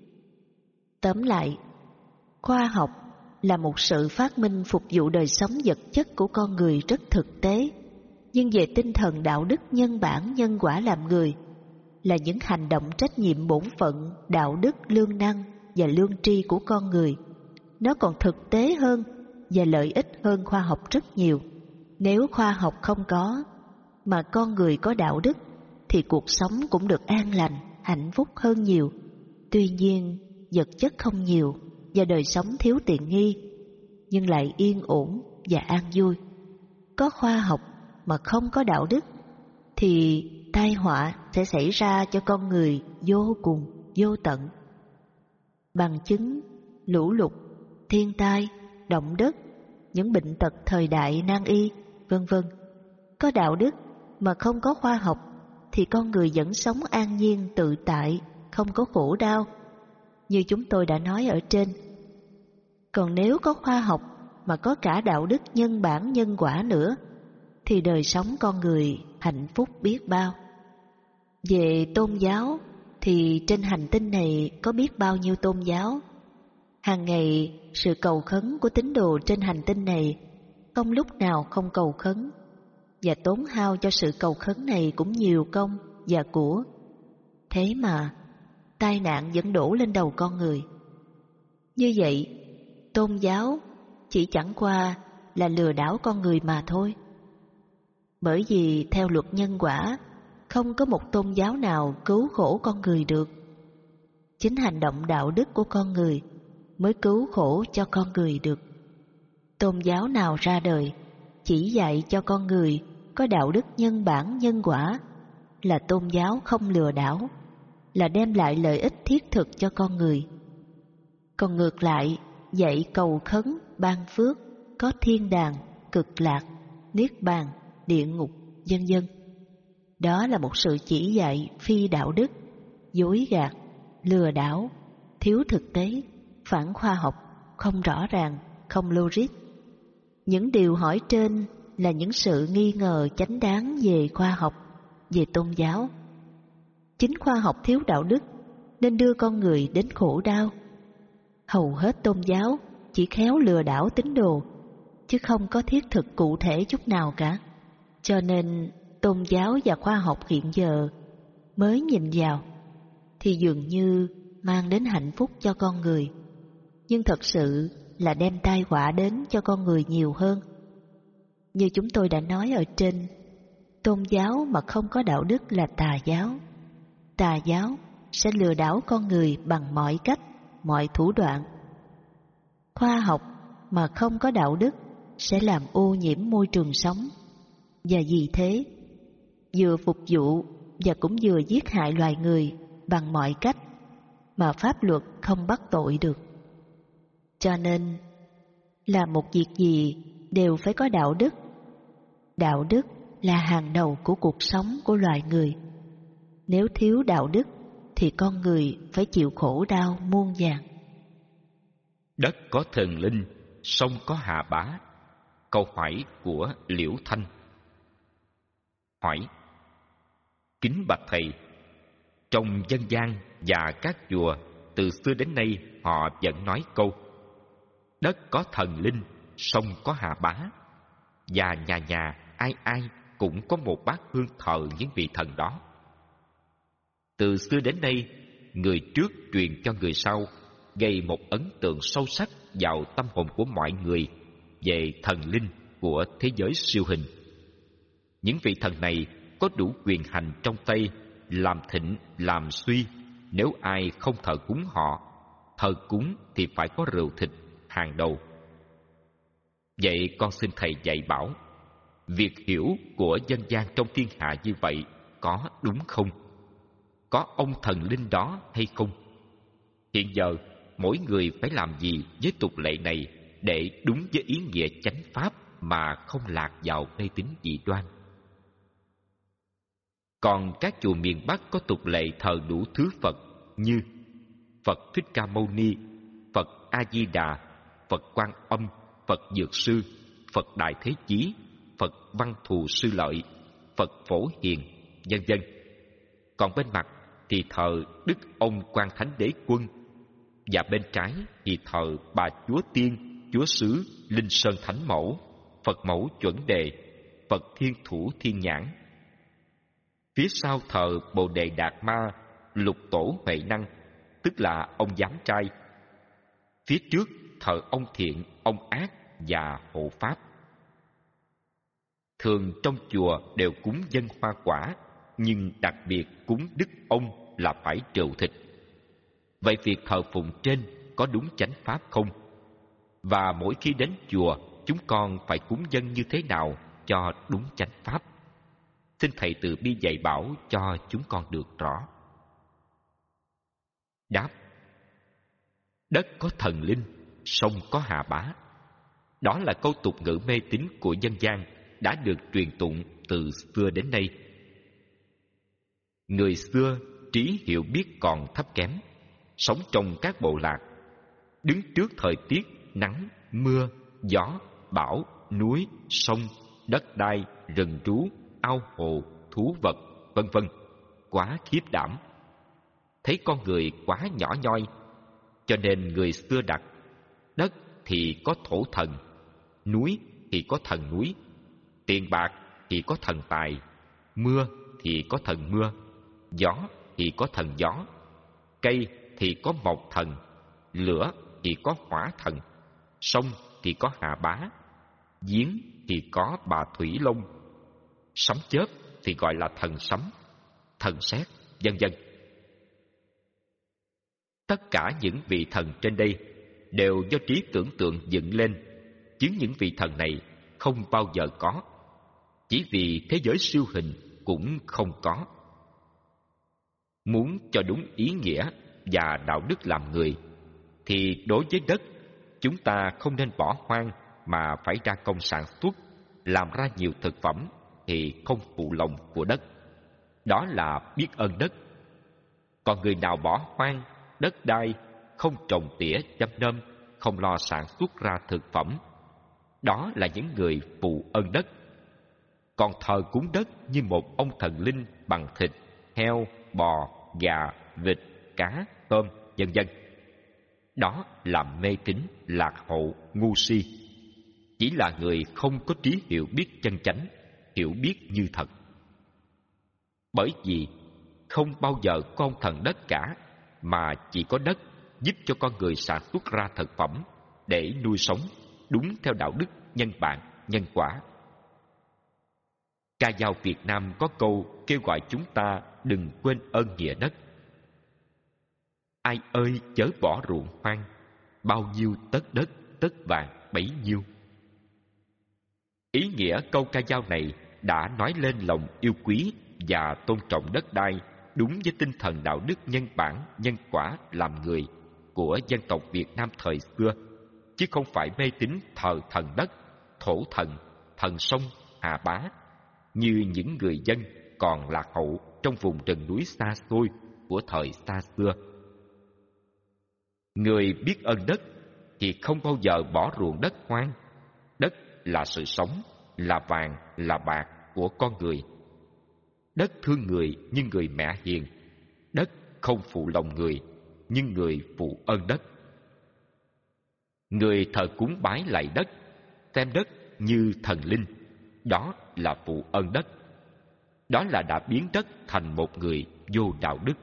Tóm lại, khoa học là một sự phát minh phục vụ đời sống vật chất của con người rất thực tế, nhưng về tinh thần đạo đức, nhân bản, nhân quả làm người là những hành động trách nhiệm, bổn phận, đạo đức, lương năng và lương tri của con người. Nó còn thực tế hơn và lợi ích hơn khoa học rất nhiều. Nếu khoa học không có, mà con người có đạo đức, thì cuộc sống cũng được an lành, hạnh phúc hơn nhiều. Tuy nhiên, vật chất không nhiều và đời sống thiếu tiện nghi, nhưng lại yên ổn và an vui. Có khoa học mà không có đạo đức, thì tai họa sẽ xảy ra cho con người vô cùng, vô tận. Bằng chứng lũ lụt, thiên tai, động đất, những bệnh tật thời đại nan y, vân vân. Có đạo đức mà không có khoa học thì con người vẫn sống an nhiên tự tại, không có khổ đau, như chúng tôi đã nói ở trên. Còn nếu có khoa học mà có cả đạo đức, nhân bản, nhân quả nữa, thì đời sống con người hạnh phúc biết bao. Về tôn giáo thì trên hành tinh này có biết bao nhiêu tôn giáo. Hàng ngày sự cầu khấn của tín đồ trên hành tinh này không lúc nào không cầu khấn, và tốn hao cho sự cầu khấn này cũng nhiều công và của. Thế mà tai nạn vẫn đổ lên đầu con người. Như vậy, tôn giáo chỉ chẳng qua là lừa đảo con người mà thôi. Bởi vì theo luật nhân quả, không có một tôn giáo nào cứu khổ con người được. Chính hành động đạo đức của con người mới cứu khổ cho con người được. Tôn giáo nào ra đời chỉ dạy cho con người có đạo đức, nhân bản, nhân quả là tôn giáo không lừa đảo, là đem lại lợi ích thiết thực cho con người. Còn ngược lại, dạy cầu khấn, ban phước, có thiên đàng, cực lạc, niết bàn, địa ngục, vân vân. Đó là một sự chỉ dạy phi đạo đức, dối gạt, lừa đảo, thiếu thực tế, phản khoa học, không rõ ràng, không logic. Những điều hỏi trên là những sự nghi ngờ chánh đáng về khoa học, về tôn giáo. Chính khoa học thiếu đạo đức nên đưa con người đến khổ đau. Hầu hết tôn giáo chỉ khéo lừa đảo tín đồ, chứ không có thiết thực cụ thể chút nào cả. Cho nên tôn giáo và khoa học hiện giờ mới nhìn vào thì dường như mang đến hạnh phúc cho con người, nhưng thật sự là đem tai họa đến cho con người nhiều hơn. Như chúng tôi đã nói ở trên, tôn giáo mà không có đạo đức là tà giáo. Tà giáo sẽ lừa đảo con người bằng mọi cách, mọi thủ đoạn. Khoa học mà không có đạo đức sẽ làm ô nhiễm môi trường sống, và vì thế vừa phục vụ và cũng vừa giết hại loài người bằng mọi cách mà pháp luật không bắt tội được. Cho nên làm một việc gì đều phải có đạo đức. Đạo đức là hàng đầu của cuộc sống của loài người. Nếu thiếu đạo đức thì con người phải chịu khổ đau muôn vàn. Đất có thần linh, sông có hà bá. Câu hỏi của Liễu Thanh. Hỏi: Kính bạch thầy, trong dân gian và các chùa từ xưa đến nay họ vẫn nói câu: đất có thần linh, sông có hà bá, và nhà nhà ai ai cũng có một bát hương thờ những vị thần đó. Từ xưa đến nay, người trước truyền cho người sau, gây một ấn tượng sâu sắc vào tâm hồn của mọi người về thần linh của thế giới siêu hình. Những vị thần này có đủ quyền hành trong tay, làm thịnh làm suy. Nếu ai không thờ cúng họ, thờ cúng thì phải có rượu thịt hàng đầu. Vậy con xin thầy dạy bảo, việc hiểu của dân gian trong thiên hạ như vậy có đúng không? Có ông thần linh đó hay không? Hiện giờ mỗi người phải làm gì với tục lệ này để đúng với ý nghĩa chánh pháp mà không lạc vào mê tín dị đoan? Còn các chùa miền Bắc có tục lệ thờ đủ thứ Phật như Phật Thích Ca Mâu Ni, Phật A Di Đà, Phật Quan Âm, Phật Dược Sư, Phật Đại Thế Chí, Phật Văn Thù Sư Lợi, Phật Phổ Hiền, vân vân. Còn bên mặt thì thờ Đức Ông Quan Thánh Đế Quân, và bên trái thì thờ bà Chúa Tiên, Chúa Xứ, Linh Sơn Thánh Mẫu, Phật Mẫu Chuẩn Đề, Phật Thiên Thủ Thiên Nhãn. Phía sau thờ Bồ Đề Đạt Ma, Lục Tổ Huệ Năng, tức là ông giám trai. Phía trước thờ ông Thiện, ông Ác và Hộ Pháp. Thường trong chùa đều cúng dâng hoa quả, nhưng đặc biệt cúng Đức Ông là phải rượu thịt. Vậy việc thờ phụng trên có đúng chánh pháp không? Và mỗi khi đến chùa, chúng con phải cúng dâng như thế nào cho đúng chánh pháp? Xin thầy từ bi dạy bảo cho chúng con được rõ. Đáp: đất có thần linh, sông có hà bá. Đó là câu tục ngữ mê tín của dân gian đã được truyền tụng từ xưa đến nay. Người xưa trí hiểu biết còn thấp kém, sống trong các bộ lạc, đứng trước thời tiết nắng, mưa, gió, bão, núi, sông, đất đai, rừng rú, ao hồ, thú vật, vân vân, quá khiếp đảm. Thấy con người quá nhỏ nhoi, cho nên người xưa đặt: đất thì có thổ thần, núi thì có thần núi, tiền bạc thì có thần tài, mưa thì có thần mưa, gió thì có thần gió, cây thì có mộc thần, lửa thì có hỏa thần, sông thì có hà bá, giếng thì có bà thủy long, sấm chớp thì gọi là thần sấm, thần sét, vân vân. Tất cả những vị thần trên đây đều do trí tưởng tượng dựng lên, chứ những vị thần này không bao giờ có, chỉ vì thế giới siêu hình cũng không có. Muốn cho đúng ý nghĩa và đạo đức làm người, thì đối với đất, chúng ta không nên bỏ hoang mà phải ra công sản xuất, làm ra nhiều thực phẩm thì không phụ lòng của đất. Đó là biết ơn đất. Còn người nào bỏ hoang đất đai, không trồng tỉa chăm nom, không lo sản xuất ra thực phẩm, đó là những người phụ ơn đất. Còn thờ cúng đất như một ông thần linh bằng thịt, heo, bò, gà, vịt, cá, tôm, vân vân, đó là mê tín, lạc hậu, ngu si. Chỉ là người không có trí hiểu biết chân chánh, hiểu biết như thật. Bởi vì không bao giờ có ông thần đất cả, mà chỉ có đất giúp cho con người sản xuất ra thực phẩm để nuôi sống đúng theo đạo đức nhân bản, nhân quả. Ca dao Việt Nam có câu kêu gọi chúng ta đừng quên ơn nghĩa đất. Ai ơi chớ bỏ ruộng hoang, bao nhiêu tấc đất tấc vàng bấy nhiêu. Ý nghĩa câu ca dao này đã nói lên lòng yêu quý và tôn trọng đất đai đúng với tinh thần đạo đức nhân bản, nhân quả làm người của dân tộc Việt Nam thời xưa, chứ không phải mê tín thờ thần đất, thổ thần, thần sông, hà bá như những người dân còn lạc hậu trong vùng rừng núi xa xôi của thời xa xưa. Người biết ơn đất thì không bao giờ bỏ ruộng đất hoang. Đất là sự sống, là vàng, là bạc của con người. Đất thương người như người mẹ hiền, đất không phụ lòng người nhưng người phụ ơn đất. Người thờ cúng bái lạy đất, xem đất như thần linh, đó là phụ ơn đất. Đó là đã biến đất thành một người vô đạo đức.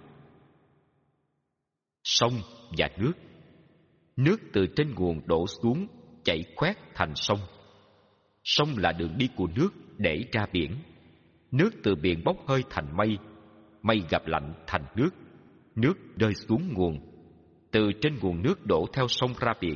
Sông và nước. Nước từ trên nguồn đổ xuống, chảy khoét thành sông. Sông là đường đi của nước để ra biển. Nước từ biển bốc hơi thành mây, mây gặp lạnh thành nước. Nước rơi xuống nguồn, từ trên nguồn nước đổ theo sông ra biển.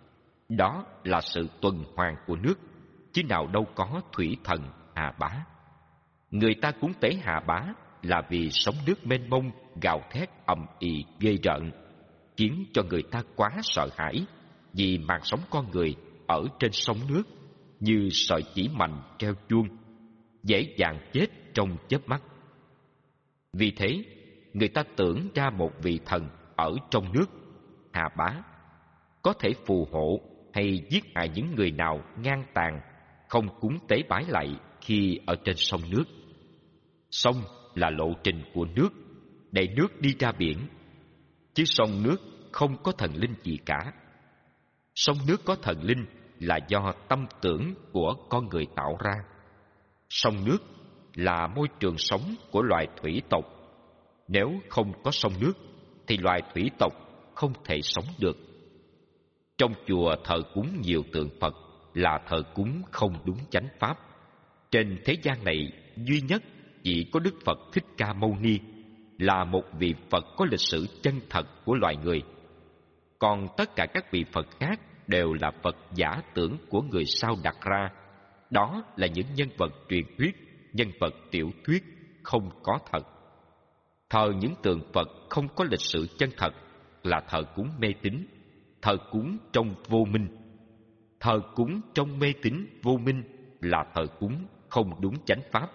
Đó là sự tuần hoàn của nước, chứ nào đâu có thủy thần Hà Bá. Người ta cúng tế Hà Bá là vì sóng nước mênh mông gào thét ầm ĩ ghê rợn, khiến cho người ta quá sợ hãi, vì màn sống con người ở trên sóng nước như sợi chỉ mành treo chuông, dễ dàng chết trong chớp mắt. Vì thế, người ta tưởng ra một vị thần ở trong nước, Hà Bá, có thể phù hộ hay giết hại những người nào ngang tàn, không cúng tế bái lạy khi ở trên sông nước. Sông là lộ trình của nước, để nước đi ra biển, chứ sông nước không có thần linh gì cả. Sông nước có thần linh là do tâm tưởng của con người tạo ra. Sông nước là môi trường sống của loài thủy tộc. Nếu không có sông nước thì loài thủy tộc không thể sống được. Trong chùa thờ cúng nhiều tượng Phật là thờ cúng không đúng chánh pháp. Trên thế gian này duy nhất chỉ có Đức Phật Thích Ca Mâu Ni là một vị Phật có lịch sử chân thật của loài người. Còn tất cả các vị Phật khác đều là Phật giả tưởng của người sau đặt ra. Đó là những nhân vật truyền thuyết, nhân vật tiểu thuyết, không có thật. Thờ những tượng Phật không có lịch sử chân thật là thờ cúng mê tín, thờ cúng trong vô minh. Thờ cúng trong mê tín vô minh là thờ cúng không đúng chánh pháp.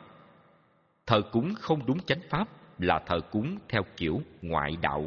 Thờ cúng không đúng chánh pháp là thờ cúng theo kiểu ngoại đạo.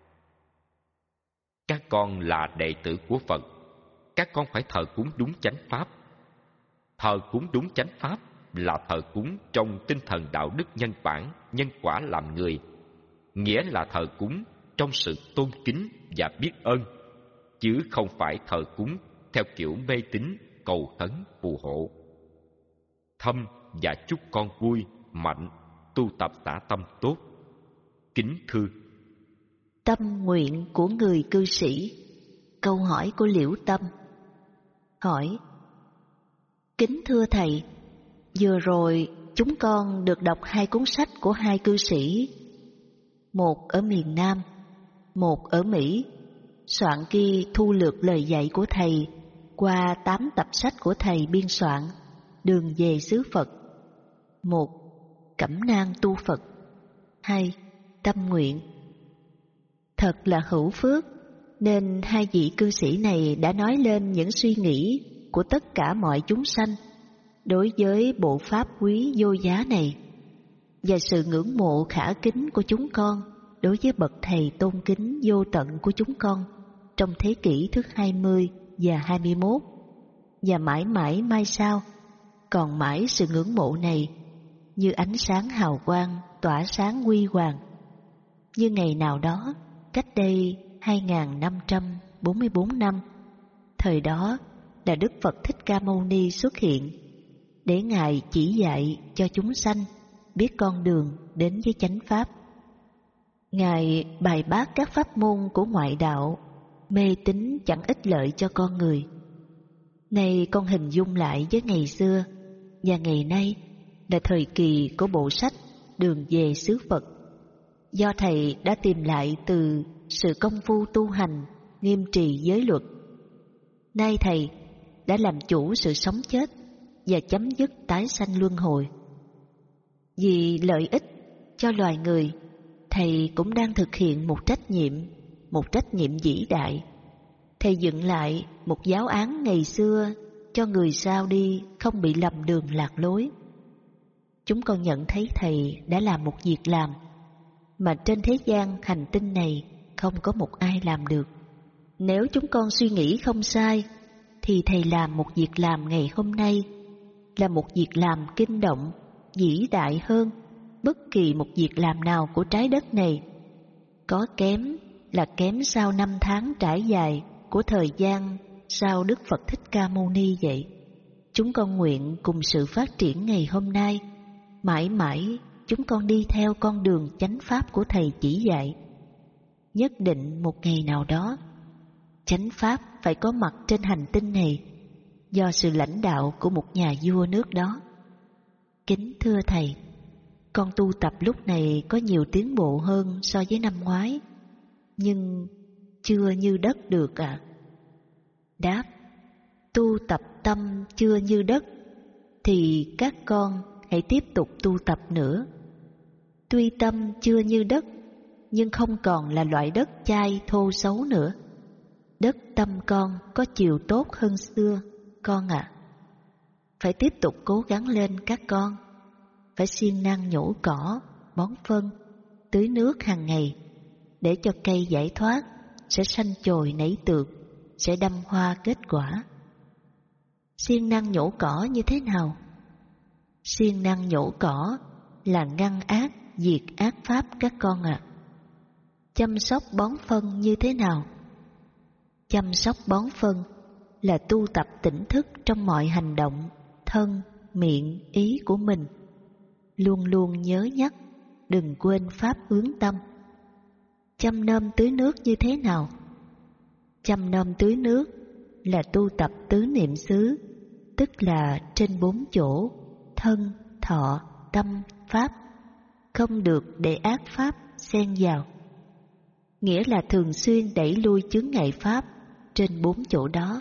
Các con là đệ tử của Phật, các con phải thờ cúng đúng chánh pháp. Thờ cúng đúng chánh pháp là thờ cúng trong tinh thần đạo đức nhân bản, nhân quả làm người, nghĩa là thờ cúng trong sự tôn kính và biết ơn, chứ không phải thờ cúng theo kiểu mê tín cầu khấn phù hộ. Thâm và chúc con vui, mạnh, tu tập xả tâm tốt. Kính thư. Tâm nguyện của người cư sĩ. Câu hỏi của Liễu Tâm. Hỏi: kính thưa thầy, vừa rồi chúng con được đọc hai cuốn sách của hai cư sĩ, một ở miền Nam, một ở Mỹ, soạn ghi thu lược lời dạy của thầy qua tám tập sách của thầy biên soạn, Đường về xứ Phật. Một, Cẩm nang tu Phật. Hai, Tâm nguyện. Thật là hữu phước, nên hai vị cư sĩ này đã nói lên những suy nghĩ của tất cả mọi chúng sanh đối với bộ pháp quý vô giá này, và sự ngưỡng mộ khả kính của chúng con đối với bậc thầy tôn kính vô tận của chúng con trong thế kỷ thứ hai mươi và hai mươi mốt, và mãi mãi mai sau còn mãi sự ngưỡng mộ này như ánh sáng hào quang tỏa sáng huy hoàng. Như ngày nào đó cách đây hai nghìn năm trăm bốn mươi bốn năm, thời đó là Đức Phật Thích Ca Mâu Ni xuất hiện để Ngài chỉ dạy cho chúng sanh biết con đường đến với chánh pháp. Ngài bài bác các pháp môn của ngoại đạo, mê tín chẳng ích lợi cho con người. Nay con hình dung lại với ngày xưa và ngày nay là thời kỳ của bộ sách Đường về xứ Phật, do thầy đã tìm lại từ sự công phu tu hành, nghiêm trì giới luật. Nay thầy đã làm chủ sự sống chết và chấm dứt tái sanh luân hồi. Vì lợi ích cho loài người, thầy cũng đang thực hiện một trách nhiệm, một trách nhiệm vĩ đại. Thầy dựng lại một giáo án ngày xưa cho người sau đi không bị lầm đường lạc lối. Chúng con nhận thấy thầy đã làm một việc làm mà trên thế gian hành tinh này không có một ai làm được. Nếu chúng con suy nghĩ không sai, thì thầy làm một việc làm ngày hôm nay là một việc làm kinh động, vĩ đại hơn bất kỳ một việc làm nào của trái đất này. Có kém là kém sau năm tháng trải dài của thời gian sau Đức Phật Thích Ca Mâu Ni vậy. Chúng con nguyện cùng sự phát triển ngày hôm nay, mãi mãi chúng con đi theo con đường chánh pháp của Thầy chỉ dạy. Nhất định một ngày nào đó, chánh pháp phải có mặt trên hành tinh này do sự lãnh đạo của một nhà vua nước đó. Kính thưa Thầy, con tu tập lúc này có nhiều tiến bộ hơn so với năm ngoái, nhưng chưa như đất được ạ. À. Đáp: tu tập tâm chưa như đất, thì các con hãy tiếp tục tu tập nữa. Tuy tâm chưa như đất, nhưng không còn là loại đất chai thô xấu nữa. Đất tâm con có chiều tốt hơn xưa, con ạ. À. Phải tiếp tục cố gắng lên các con. Phải siêng năng nhổ cỏ, bón phân, tưới nước hàng ngày, để cho cây giải thoát, sẽ sanh chồi nảy tược, sẽ đâm hoa kết quả. Siêng năng nhổ cỏ như thế nào? Siêng năng nhổ cỏ là ngăn ác, diệt ác pháp các con ạ. À. Chăm sóc bón phân như thế nào? Chăm sóc bón phân là tu tập tỉnh thức trong mọi hành động, thân, miệng, ý của mình. Luôn luôn nhớ nhắc, đừng quên pháp hướng tâm. Chăm nom tưới nước như thế nào? Chăm nom tưới nước là tu tập tứ niệm xứ, tức là trên bốn chỗ, thân, thọ, tâm, pháp, không được để ác pháp xen vào. Nghĩa là thường xuyên đẩy lui chướng ngại pháp trên bốn chỗ đó.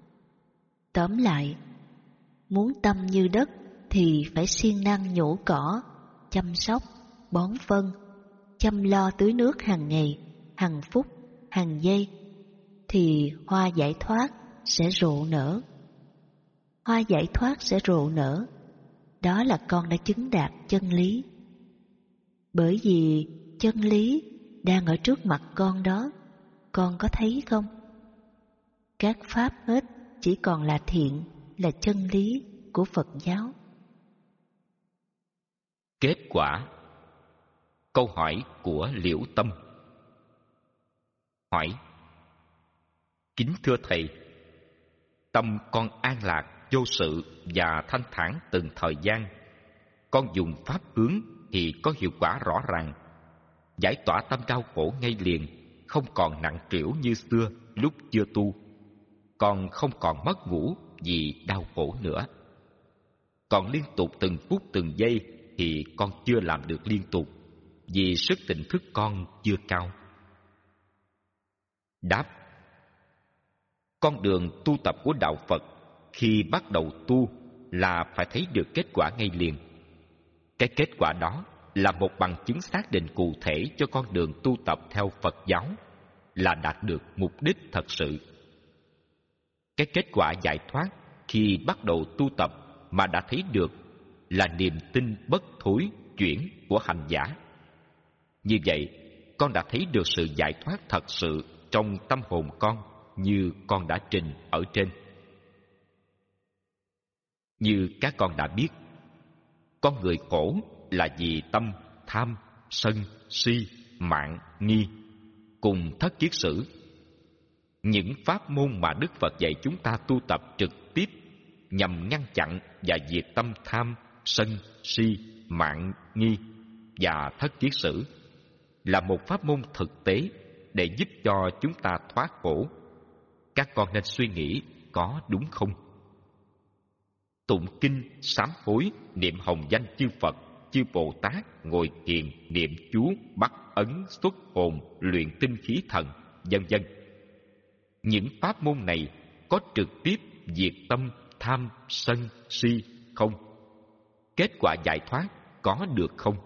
Tóm lại, muốn tâm như đất thì phải siêng năng nhổ cỏ, chăm sóc, bón phân, chăm lo tưới nước hàng ngày, hàng phút, hàng giây, thì hoa giải thoát sẽ rộ nở. Hoa giải thoát sẽ rộ nở, đó là con đã chứng đạt chân lý. Bởi vì chân lý đang ở trước mặt con đó, con có thấy không? Các pháp hết chỉ còn là thiện, là chân lý của Phật giáo. Kết quả. Câu hỏi của Liễu Tâm. Hỏi: kính thưa Thầy, tâm con an lạc, vô sự và thanh thản từng thời gian. Con dùng pháp hướng thì có hiệu quả rõ ràng, giải tỏa tâm đau khổ ngay liền, không còn nặng trĩu như xưa lúc chưa tu. Con không còn mất ngủ vì đau khổ nữa. Còn liên tục từng phút từng giây thì con chưa làm được liên tục, vì sức tỉnh thức con chưa cao. Đáp: con đường tu tập của Đạo Phật khi bắt đầu tu là phải thấy được kết quả ngay liền. Cái kết quả đó là một bằng chứng xác định cụ thể cho con đường tu tập theo Phật giáo, là đạt được mục đích thật sự. Cái kết quả giải thoát khi bắt đầu tu tập mà đã thấy được là niềm tin bất thối chuyển của hành giả. Như vậy, con đã thấy được sự giải thoát thật sự trong tâm hồn con, như con đã trình ở trên. Như các con đã biết, con người khổ là vì tâm tham, sân, si, mạn, nghi, cùng thất kiết sử. Những pháp môn mà Đức Phật dạy chúng ta tu tập trực tiếp nhằm ngăn chặn và diệt tâm tham, sân, si, mạn, nghi và thất kiết sử, là một pháp môn thực tế để giúp cho chúng ta thoát khổ. Các con nên suy nghĩ có đúng không? Tụng kinh, sám hối, niệm hồng danh chư Phật, chư Bồ Tát, ngồi thiền, niệm chú, bắt ấn, xuất hồn, luyện tinh khí thần, vân vân. Những pháp môn này có trực tiếp diệt tâm tham, sân, si không? Kết quả giải thoát có được không?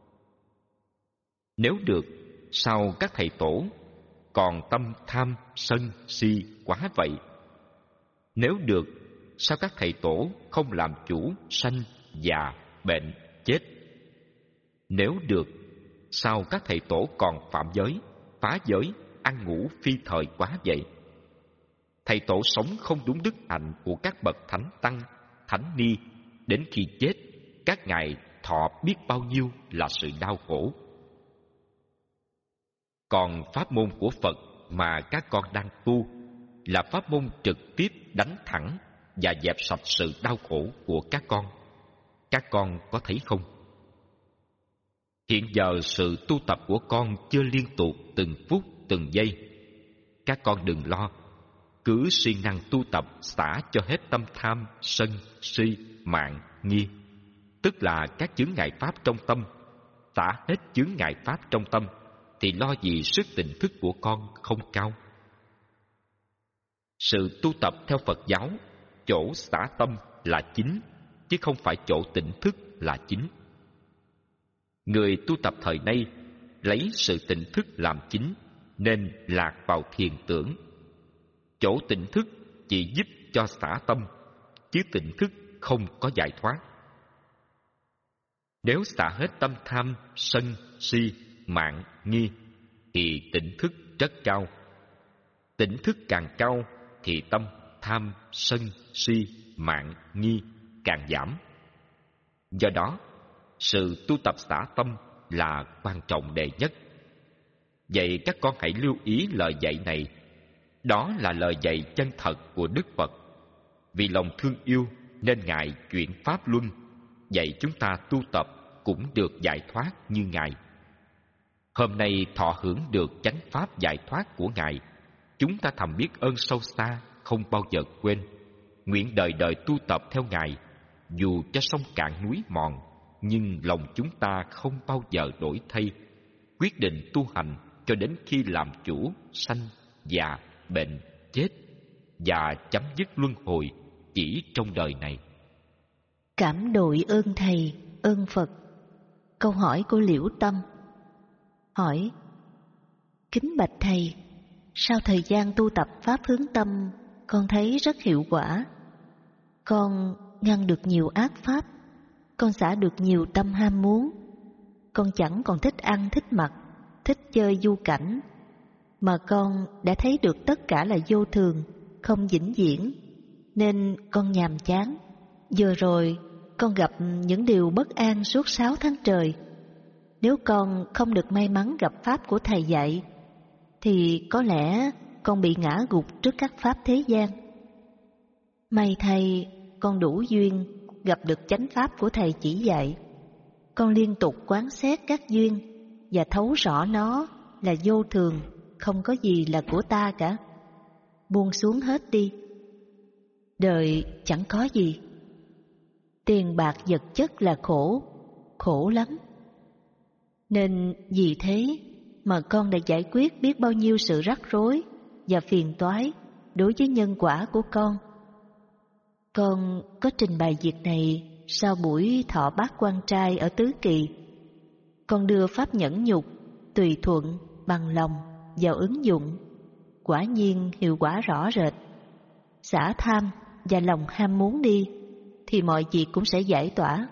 Nếu được, sao các thầy tổ còn tâm tham, sân, si quá vậy? Nếu được, sao các thầy tổ không làm chủ sanh, già, bệnh, chết? Nếu được, sao các thầy tổ còn phạm giới, phá giới, ăn ngủ phi thời quá vậy? Thầy tổ sống không đúng đức hạnh của các bậc thánh tăng, thánh ni, đến khi chết, các ngài thọ biết bao nhiêu là sự đau khổ. Còn pháp môn của Phật mà các con đang tu là pháp môn trực tiếp đánh thẳng và dẹp sạch sự đau khổ của các con. Các con có thấy không? Hiện giờ sự tu tập của con chưa liên tục từng phút từng giây. Các con đừng lo, cứ siêng năng tu tập xả cho hết tâm tham, sân, si, mạn, nghi, tức là các chướng ngại pháp trong tâm. Xả hết chướng ngại pháp trong tâm thì lo gì sức tỉnh thức của con không cao. Sự tu tập theo Phật giáo, chỗ xả tâm là chính, chứ không phải chỗ tỉnh thức là chính. Người tu tập thời nay lấy sự tỉnh thức làm chính, nên lạc vào thiền tưởng. Chỗ tỉnh thức chỉ giúp cho xả tâm, chứ tỉnh thức không có giải thoát. Nếu xả hết tâm tham, sân, si, mạn, nghi, thì tỉnh thức rất cao. Tỉnh thức càng cao, thì tâm tham, sân, si, mạn, nghi càng giảm. Do đó, sự tu tập xả tâm là quan trọng đệ nhất. Vậy các con hãy lưu ý lời dạy này. Đó là lời dạy chân thật của Đức Phật. Vì lòng thương yêu nên Ngài chuyển pháp luân, dạy chúng ta tu tập cũng được giải thoát như Ngài. Hôm nay thọ hưởng được chánh pháp giải thoát của Ngài, chúng ta thầm biết ơn sâu xa, không bao giờ quên. Nguyện đời đời tu tập theo Ngài, dù cho sông cạn núi mòn, nhưng lòng chúng ta không bao giờ đổi thay. Quyết định tu hành cho đến khi làm chủ sanh, già, bệnh, chết và chấm dứt luân hồi chỉ trong đời này. Cảm đội ơn Thầy, ơn Phật. Câu hỏi của Liễu Tâm. Hỏi: kính bạch Thầy, sau thời gian tu tập pháp hướng tâm, con thấy rất hiệu quả. Con ngăn được nhiều ác pháp, con xả được nhiều tâm ham muốn. Con chẳng còn thích ăn thích mặc, thích chơi du cảnh, mà con đã thấy được tất cả là vô thường, không vĩnh viễn, nên con nhàm chán. Vừa rồi con gặp những điều bất an suốt sáu tháng trời. Nếu con không được may mắn gặp pháp của Thầy dạy, thì có lẽ con bị ngã gục trước các pháp thế gian. May thay con đủ duyên gặp được chánh pháp của Thầy chỉ dạy. Con liên tục quán xét các duyên và thấu rõ nó là vô thường, không có gì là của ta cả. Buông xuống hết đi. Đời chẳng có gì. Tiền bạc vật chất là khổ, khổ lắm. Nên vì thế mà con đã giải quyết biết bao nhiêu sự rắc rối và phiền toái đối với nhân quả của con. Con có trình bày việc này sau buổi thọ bát quan trai ở Tứ Kỳ. Con đưa pháp nhẫn nhục, tùy thuận, bằng lòng vào ứng dụng, quả nhiên hiệu quả rõ rệt. Xả tham và lòng ham muốn đi, thì mọi việc cũng sẽ giải tỏa.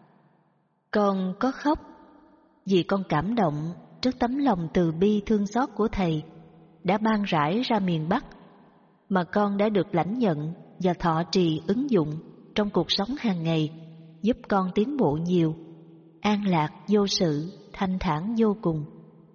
Con có khóc vì con cảm động trước tấm lòng từ bi thương xót của Thầy đã ban rải ra miền Bắc, mà con đã được lãnh nhận và thọ trì ứng dụng trong cuộc sống hàng ngày, giúp con tiến bộ nhiều, an lạc vô sự, thanh thản vô cùng.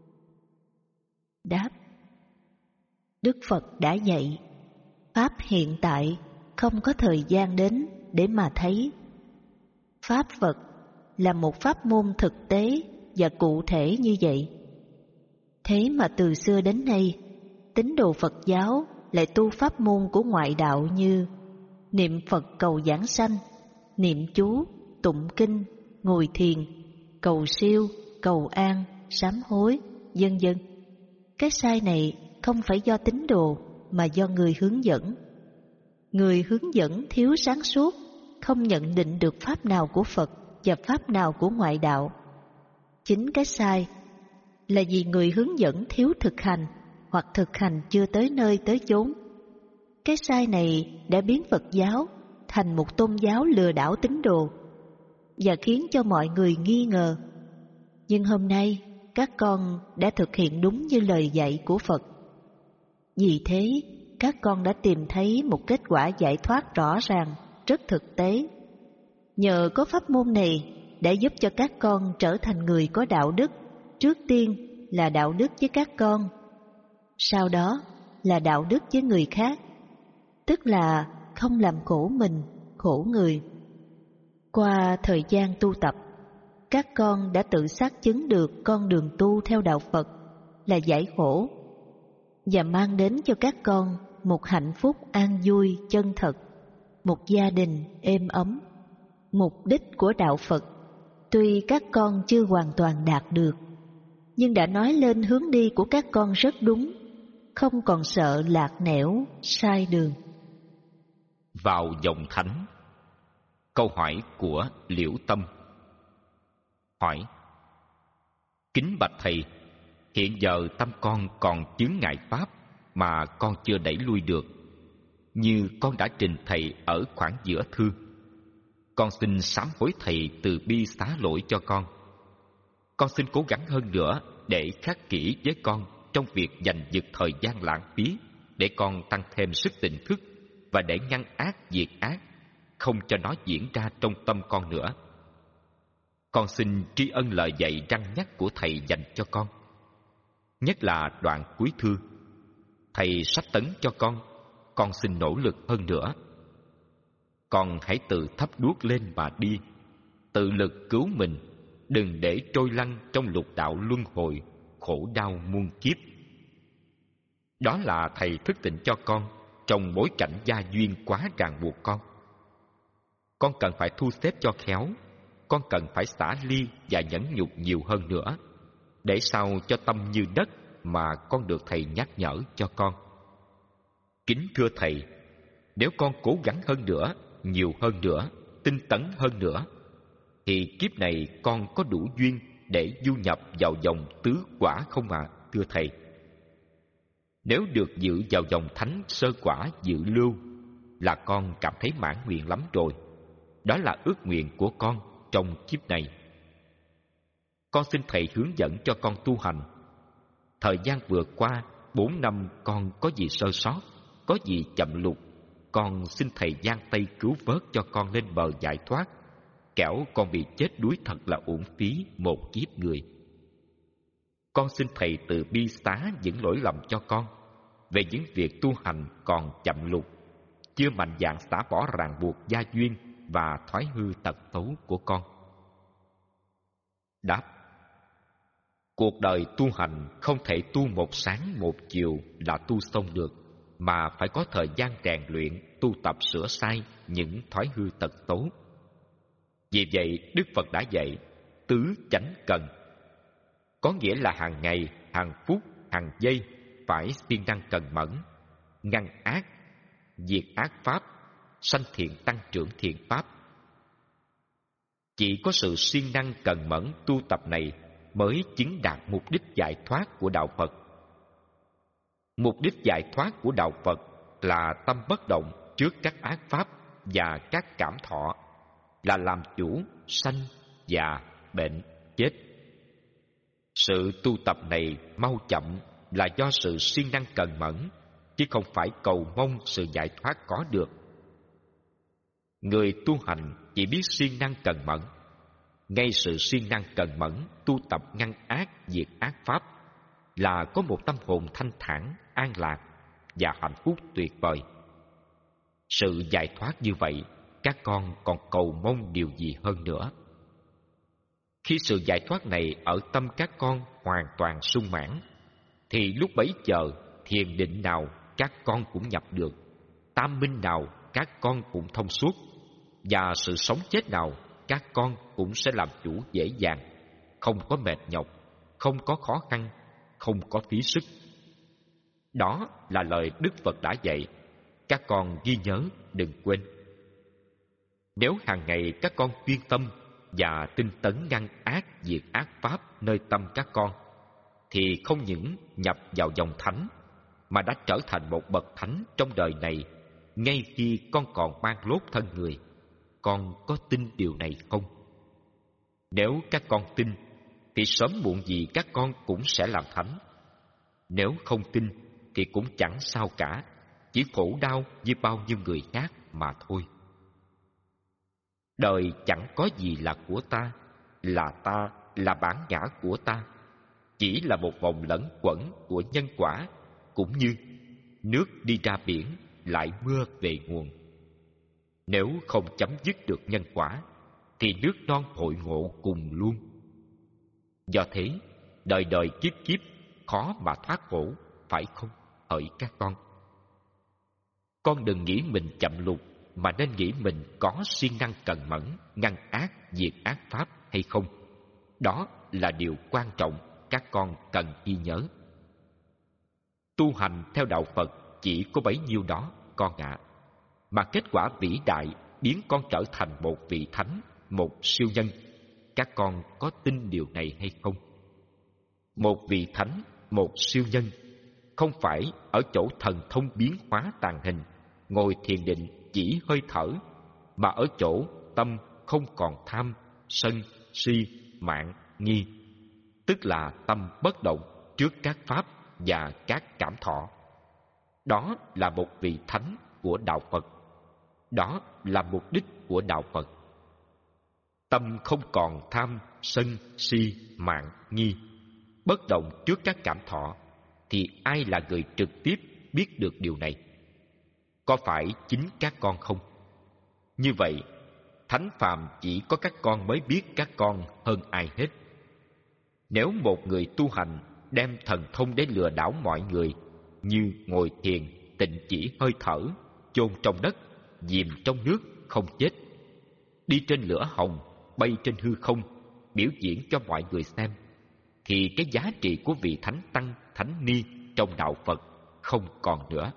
Đáp: Đức Phật đã dạy, pháp hiện tại không có thời gian đến để mà thấy. Pháp Phật là một pháp môn thực tế và cụ thể như vậy. Thế mà từ xưa đến nay, tín đồ Phật giáo lại tu pháp môn của ngoại đạo như niệm Phật cầu giảng sanh, niệm chú, tụng kinh, ngồi thiền, cầu siêu, cầu an, sám hối, vân vân. Cái sai này không phải do tín đồ mà do người hướng dẫn. Người hướng dẫn thiếu sáng suốt, không nhận định được pháp nào của Phật và pháp nào của ngoại đạo. Chính cái sai là vì người hướng dẫn thiếu thực hành hoặc thực hành chưa tới nơi tới chốn. Cái sai này đã biến Phật giáo thành một tôn giáo lừa đảo tín đồ và khiến cho mọi người nghi ngờ. Nhưng hôm nay các con đã thực hiện đúng như lời dạy của Phật. Vì thế, các con đã tìm thấy một kết quả giải thoát rõ ràng, rất thực tế. Nhờ có pháp môn này đã giúp cho các con trở thành người có đạo đức. Trước tiên là đạo đức với các con, sau đó là đạo đức với người khác, tức là không làm khổ mình, khổ người. Qua thời gian tu tập, các con đã tự xác chứng được con đường tu theo đạo Phật là giải khổ, và mang đến cho các con một hạnh phúc an vui chân thật, một gia đình êm ấm. Mục đích của đạo Phật tuy các con chưa hoàn toàn đạt được, nhưng đã nói lên hướng đi của các con rất đúng, không còn sợ lạc nẻo, sai đường. Vào dòng thánh. Câu hỏi của Liễu Tâm. Hỏi: Kính bạch thầy, hiện giờ tâm con còn chướng ngại pháp mà con chưa đẩy lui được. Như con đã trình thầy ở khoảng giữa thư, con xin sám hối thầy từ bi xá lỗi cho con. Con xin cố gắng hơn nữa để khắc kỷ với con trong việc dành dật thời gian lãng phí, để con tăng thêm sức tỉnh thức và để ngăn ác diệt ác, không cho nó diễn ra trong tâm con nữa. Con xin tri ân lời dạy răn nhắc của thầy dành cho con, nhất là đoạn cuối thư. Thầy sách tấn cho con, con xin nỗ lực hơn nữa. Con hãy tự thắp đuốc lên mà đi, tự lực cứu mình, đừng để trôi lăn trong lục đạo luân hồi, khổ đau muôn kiếp. Đó là thầy thức tỉnh cho con trong bối cảnh gia duyên quá ràng buộc con. Con cần phải thu xếp cho khéo, con cần phải xả ly và nhẫn nhục nhiều hơn nữa, để sao cho tâm như đất mà con được thầy nhắc nhở cho con. Kính thưa thầy, nếu con cố gắng hơn nữa, nhiều hơn nữa, tinh tấn hơn nữa, thì kiếp này con có đủ duyên để du nhập vào dòng tứ quả không ạ, à, thưa thầy? Nếu được dự vào dòng thánh sơ quả dự lưu là con cảm thấy mãn nguyện lắm rồi. Đó là ước nguyện của con trong kiếp này. Con xin thầy hướng dẫn cho con tu hành. Thời gian vừa qua, bốn năm con có gì sơ sót, có gì chậm lụt, con xin thầy giang tay cứu vớt cho con lên bờ giải thoát, kẻo con bị chết đuối thật là uổng phí một kiếp người. Con xin thầy từ bi xá những lỗi lầm cho con về những việc tu hành còn chậm lụt, chưa mạnh dạn xả bỏ ràng buộc gia duyên và thoái hư tật xấu của con. Đáp: Cuộc đời tu hành không thể tu một sáng một chiều là tu xong được, mà phải có thời gian rèn luyện, tu tập sửa sai những thoái hư tật xấu. Vì vậy, Đức Phật đã dạy tứ chánh cần, có nghĩa là hàng ngày, hàng phút, hàng giây phải siêng năng cần mẫn, ngăn ác, diệt ác pháp, sanh thiện tăng trưởng thiện pháp. Chỉ có sự siêng năng cần mẫn tu tập này mới chứng đạt mục đích giải thoát của đạo Phật. Mục đích giải thoát của đạo Phật là tâm bất động trước các ác pháp và các cảm thọ, là làm chủ sanh, già, bệnh, chết. Sự tu tập này mau chậm là do sự siêng năng cần mẫn, chứ không phải cầu mong sự giải thoát có được. Người tu hành chỉ biết siêng năng cần mẫn. Ngay sự siêng năng cần mẫn tu tập ngăn ác diệt ác pháp là có một tâm hồn thanh thản, an lạc và hạnh phúc tuyệt vời. Sự giải thoát như vậy, các con còn cầu mong điều gì hơn nữa? Khi sự giải thoát này ở tâm các con hoàn toàn sung mãn, thì lúc bấy giờ thiền định nào các con cũng nhập được, tam minh nào các con cũng thông suốt, và sự sống chết nào các con cũng sẽ làm chủ dễ dàng, không có mệt nhọc, không có khó khăn, không có phí sức. Đó là lời Đức Phật đã dạy, các con ghi nhớ đừng quên. Nếu hàng ngày các con chuyên tâm và tinh tấn ngăn ác diệt ác pháp nơi tâm các con, thì không những nhập vào dòng thánh, mà đã trở thành một bậc thánh trong đời này, ngay khi con còn mang lốt thân người. Con có tin điều này không? Nếu các con tin, thì sớm muộn gì các con cũng sẽ làm thánh. Nếu không tin, thì cũng chẳng sao cả, chỉ khổ đau như bao nhiêu người khác mà thôi. Đời chẳng có gì là của ta, là ta, là bản ngã của ta, chỉ là một vòng lẫn quẩn của nhân quả, cũng như nước đi ra biển lại mưa về nguồn. Nếu không chấm dứt được nhân quả, thì nước non hội ngộ cùng luôn. Do thế, đời đời kiếp kiếp khó mà thoát khổ, phải không, hỡi các con? Con đừng nghĩ mình chậm lụt, mà nên nghĩ mình có siêng năng cần mẫn, ngăn ác, diệt ác pháp hay không. Đó là điều quan trọng các con cần ghi nhớ. Tu hành theo đạo Phật chỉ có bấy nhiêu đó, con ạ. À. Mà kết quả vĩ đại biến con trở thành một vị thánh, một siêu nhân. Các con có tin điều này hay không? Một vị thánh, một siêu nhân, không phải ở chỗ thần thông biến hóa tàn hình, ngồi thiền định chỉ hơi thở, mà ở chỗ tâm không còn tham, sân, si, mạn, nghi, tức là tâm bất động trước các pháp và các cảm thọ. Đó là một vị thánh của đạo Phật. Đó là mục đích của đạo Phật. Tâm không còn tham, sân, si, mạn, nghi, bất động trước các cảm thọ, thì ai là người trực tiếp biết được điều này? Có phải chính các con không? Như vậy, thánh phàm chỉ có các con mới biết các con hơn ai hết. Nếu một người tu hành đem thần thông để lừa đảo mọi người, như ngồi thiền, tịnh chỉ hơi thở, chôn trong đất, chìm trong nước, không chết, đi trên lửa hồng, bay trên hư không, biểu diễn cho mọi người xem, thì cái giá trị của vị thánh tăng, thánh ni trong đạo Phật không còn nữa.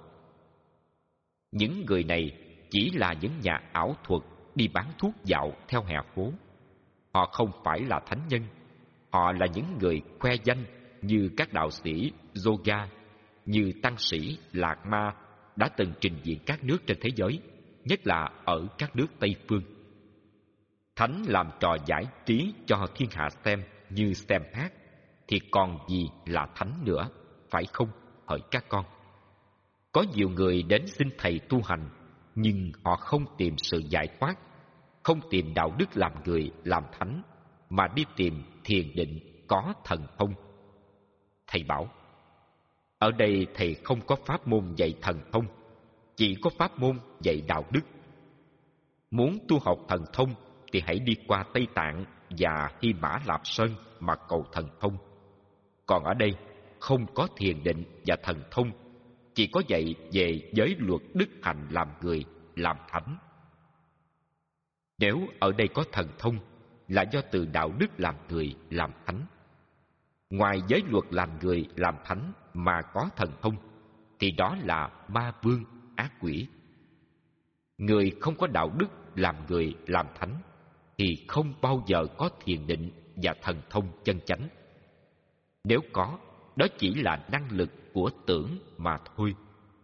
Những người này chỉ là những nhà ảo thuật đi bán thuốc dạo theo hè phố. Họ không phải là thánh nhân. Họ là những người khoe danh như các đạo sĩ yoga, như tăng sĩ Lạc Ma đã từng trình diễn các nước trên thế giới, nhất là ở các nước Tây phương. Thánh làm trò giải trí cho thiên hạ xem như xem hát, thì còn gì là thánh nữa, phải không, hỡi các con? Có nhiều người đến xin thầy tu hành, nhưng họ không tìm sự giải thoát, không tìm đạo đức làm người, làm thánh, mà đi tìm thiền định có thần thông. Thầy bảo, ở đây thầy không có pháp môn dạy thần thông, chỉ có pháp môn dạy đạo đức. Muốn tu học thần thông thì hãy đi qua Tây Tạng và Hy Mã Lạp Sơn mà cầu thần thông. Còn ở đây không có thiền định và thần thông, chỉ có dạy về giới luật đức hạnh làm người, làm thánh. Nếu ở đây có thần thông, là do từ đạo đức làm người, làm thánh. Ngoài giới luật làm người, làm thánh mà có thần thông, thì đó là ma vương, ác quỷ. Người không có đạo đức làm người, làm thánh, thì không bao giờ có thiền định và thần thông chân chánh. Nếu có, đó chỉ là năng lực của tưởng mà thôi.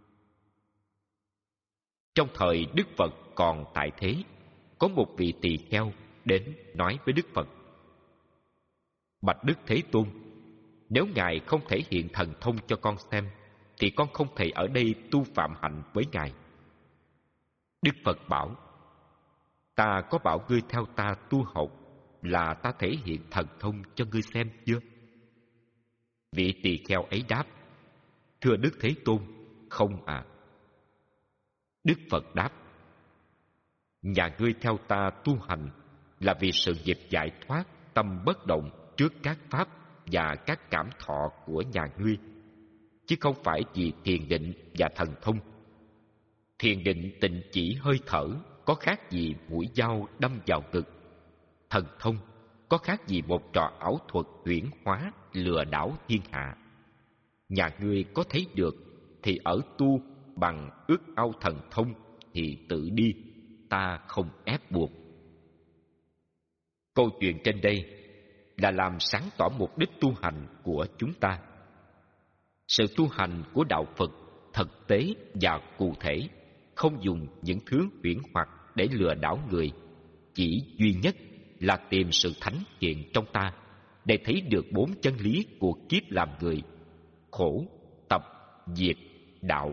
Trong thời Đức Phật còn tại thế, có một vị tỳ kheo đến nói với Đức Phật: Bạch Đức Thế Tôn, nếu Ngài không thể hiện thần thông cho con xem, thì con không thể ở đây tu phạm hạnh với Ngài. Đức Phật bảo: Ta có bảo ngươi theo ta tu học là ta thể hiện thần thông cho ngươi xem chưa? Vị tỳ kheo ấy đáp: Thưa Đức Thế Tôn, không ạ. À. Đức Phật đáp: Nhà ngươi theo ta tu hành là vì sự nghiệp giải thoát, tâm bất động trước các pháp và các cảm thọ của nhà ngươi, chứ không phải vì thiền định và thần thông. Thiền định tịnh chỉ hơi thở có khác gì mũi dao đâm vào ngực. Thần thông có khác gì một trò ảo thuật huyễn hóa lừa đảo thiên hạ. Nhà ngươi có thấy được thì ở tu bằng ước ao thần thông thì tự đi, ta không ép buộc. Câu chuyện trên đây là làm sáng tỏ mục đích tu hành của chúng ta. Sự tu hành của đạo Phật thực tế và cụ thể, không dùng những thứ huyễn hoặc để lừa đảo người, chỉ duy nhất là tìm sự thánh thiện trong ta để thấy được bốn chân lý của kiếp làm người: khổ, tập, diệt, đạo.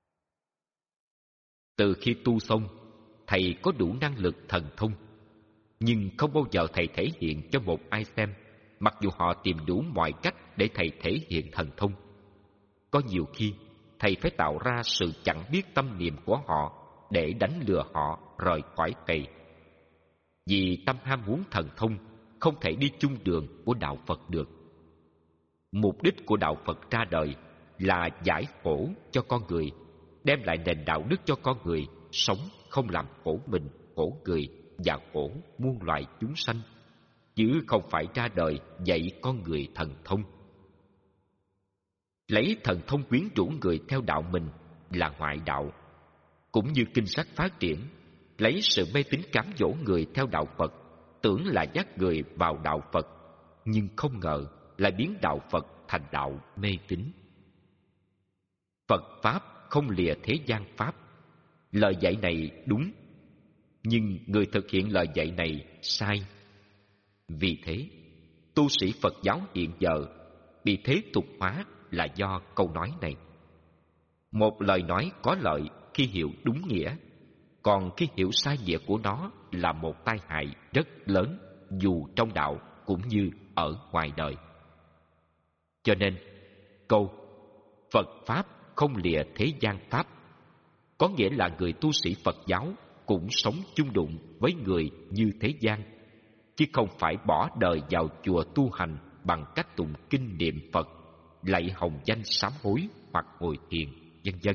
Từ khi tu xong, thầy có đủ năng lực thần thông. nhưng không bao giờ thầy thể hiện cho một ai xem, mặc dù họ tìm đủ mọi cách để thầy thể hiện thần thông. Có nhiều khi, thầy phải tạo ra sự chẳng biết tâm niệm của họ để đánh lừa họ rời khỏi thầy. Vì tâm ham muốn thần thông không thể đi chung đường của đạo Phật được. Mục đích của đạo Phật ra đời là giải khổ cho con người, đem lại nền đạo đức cho con người, sống không làm khổ mình, khổ người và khổ muôn loài chúng sanh, chứ không phải ra đời dạy con người thần thông. Lấy thần thông quyến rũ người theo đạo mình là ngoại đạo. Cũng như kinh sách phát triển, lấy sự mê tín cám dỗ người theo đạo Phật, tưởng là dắt người vào đạo Phật, nhưng không ngờ lại biến đạo Phật thành đạo mê tín. Phật Pháp không lìa thế gian Pháp. Lời dạy này đúng, nhưng người thực hiện lời dạy này sai. Vì thế, tu sĩ Phật giáo hiện giờ bị thế tục hóa là do câu nói này. Một lời nói có lợi khi hiểu đúng nghĩa, còn khi hiểu sai nghĩa của nó là một tai hại rất lớn, dù trong đạo cũng như ở ngoài đời. Cho nên, câu Phật Pháp không lìa thế gian Pháp có nghĩa là người tu sĩ Phật giáo cũng sống chung đụng với người như thế gian, chứ không phải bỏ đời vào chùa tu hành bằng cách tụng kinh niệm Phật, lạy hồng danh sám hối hoặc ngồi thiền, vân vân.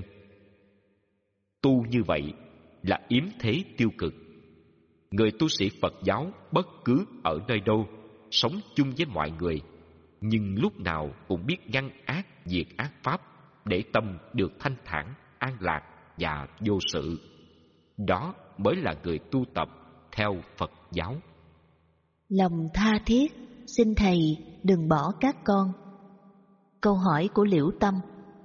Tu như vậy là yếm thế tiêu cực. Người tu sĩ Phật giáo bất cứ ở nơi đâu, sống chung với mọi người, nhưng lúc nào cũng biết ngăn ác diệt ác pháp để tâm được thanh thản, an lạc và vô sự. Đó mới là người tu tập theo Phật giáo. Lòng tha thiết, xin thầy đừng bỏ các con. Câu hỏi của Liễu Tâm.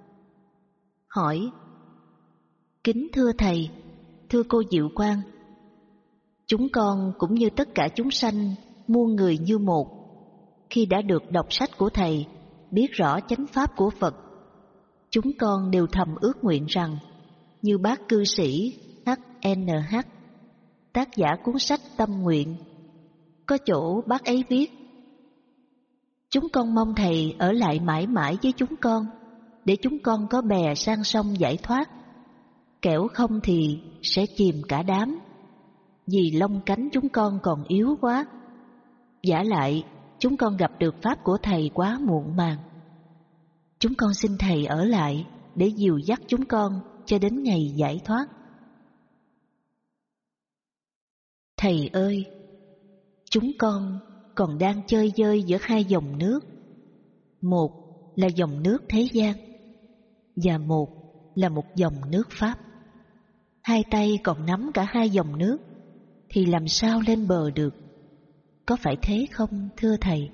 Hỏi: kính thưa thầy, thưa cô Diệu Quang, chúng con cũng như tất cả chúng sanh muôn người như một, khi đã được đọc sách của thầy, biết rõ chánh pháp của Phật, chúng con đều thầm ước nguyện rằng, như bác cư sĩ hát en hát, tác giả cuốn sách Tâm Nguyện, có chỗ bác ấy viết: chúng con mong thầy ở lại mãi mãi với chúng con, để chúng con có bè sang sông giải thoát, kẻo không thì sẽ chìm cả đám, vì lông cánh chúng con còn yếu quá. Vả lại chúng con gặp được pháp của thầy quá muộn màng. Chúng con xin thầy ở lại để dìu dắt chúng con cho đến ngày giải thoát. Thầy ơi, chúng con còn đang chơi vơi giữa hai dòng nước. Một là dòng nước thế gian, và một là một dòng nước Pháp. Hai tay còn nắm cả hai dòng nước, thì làm sao lên bờ được? Có phải thế không, thưa thầy?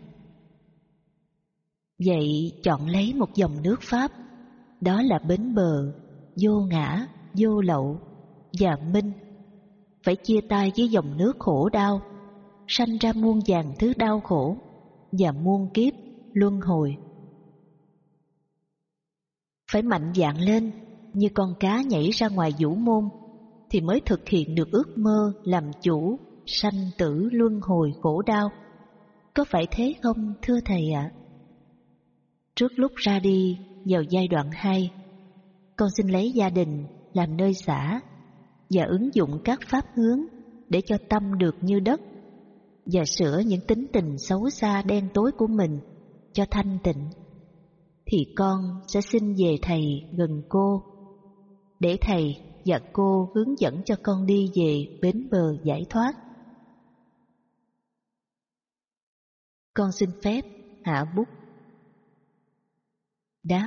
Vậy chọn lấy một dòng nước Pháp, đó là bến bờ, vô ngã, vô lậu và minh. Phải chia tay với dòng nước khổ đau, sanh ra muôn vàn thứ đau khổ và muôn kiếp luân hồi. Phải mạnh dạn lên như con cá nhảy ra ngoài vũ môn, thì mới thực hiện được ước mơ làm chủ sanh tử luân hồi khổ đau. Có phải thế không, thưa thầy ạ? Trước lúc ra đi vào giai đoạn hai, con xin lấy gia đình làm nơi xả và ứng dụng các pháp hướng để cho tâm được như đất, và sửa những tính tình xấu xa đen tối của mình cho thanh tịnh. Thì con sẽ xin về thầy gần cô, để thầy và cô hướng dẫn cho con đi về bến bờ giải thoát. Con xin phép hạ bút. Đáp: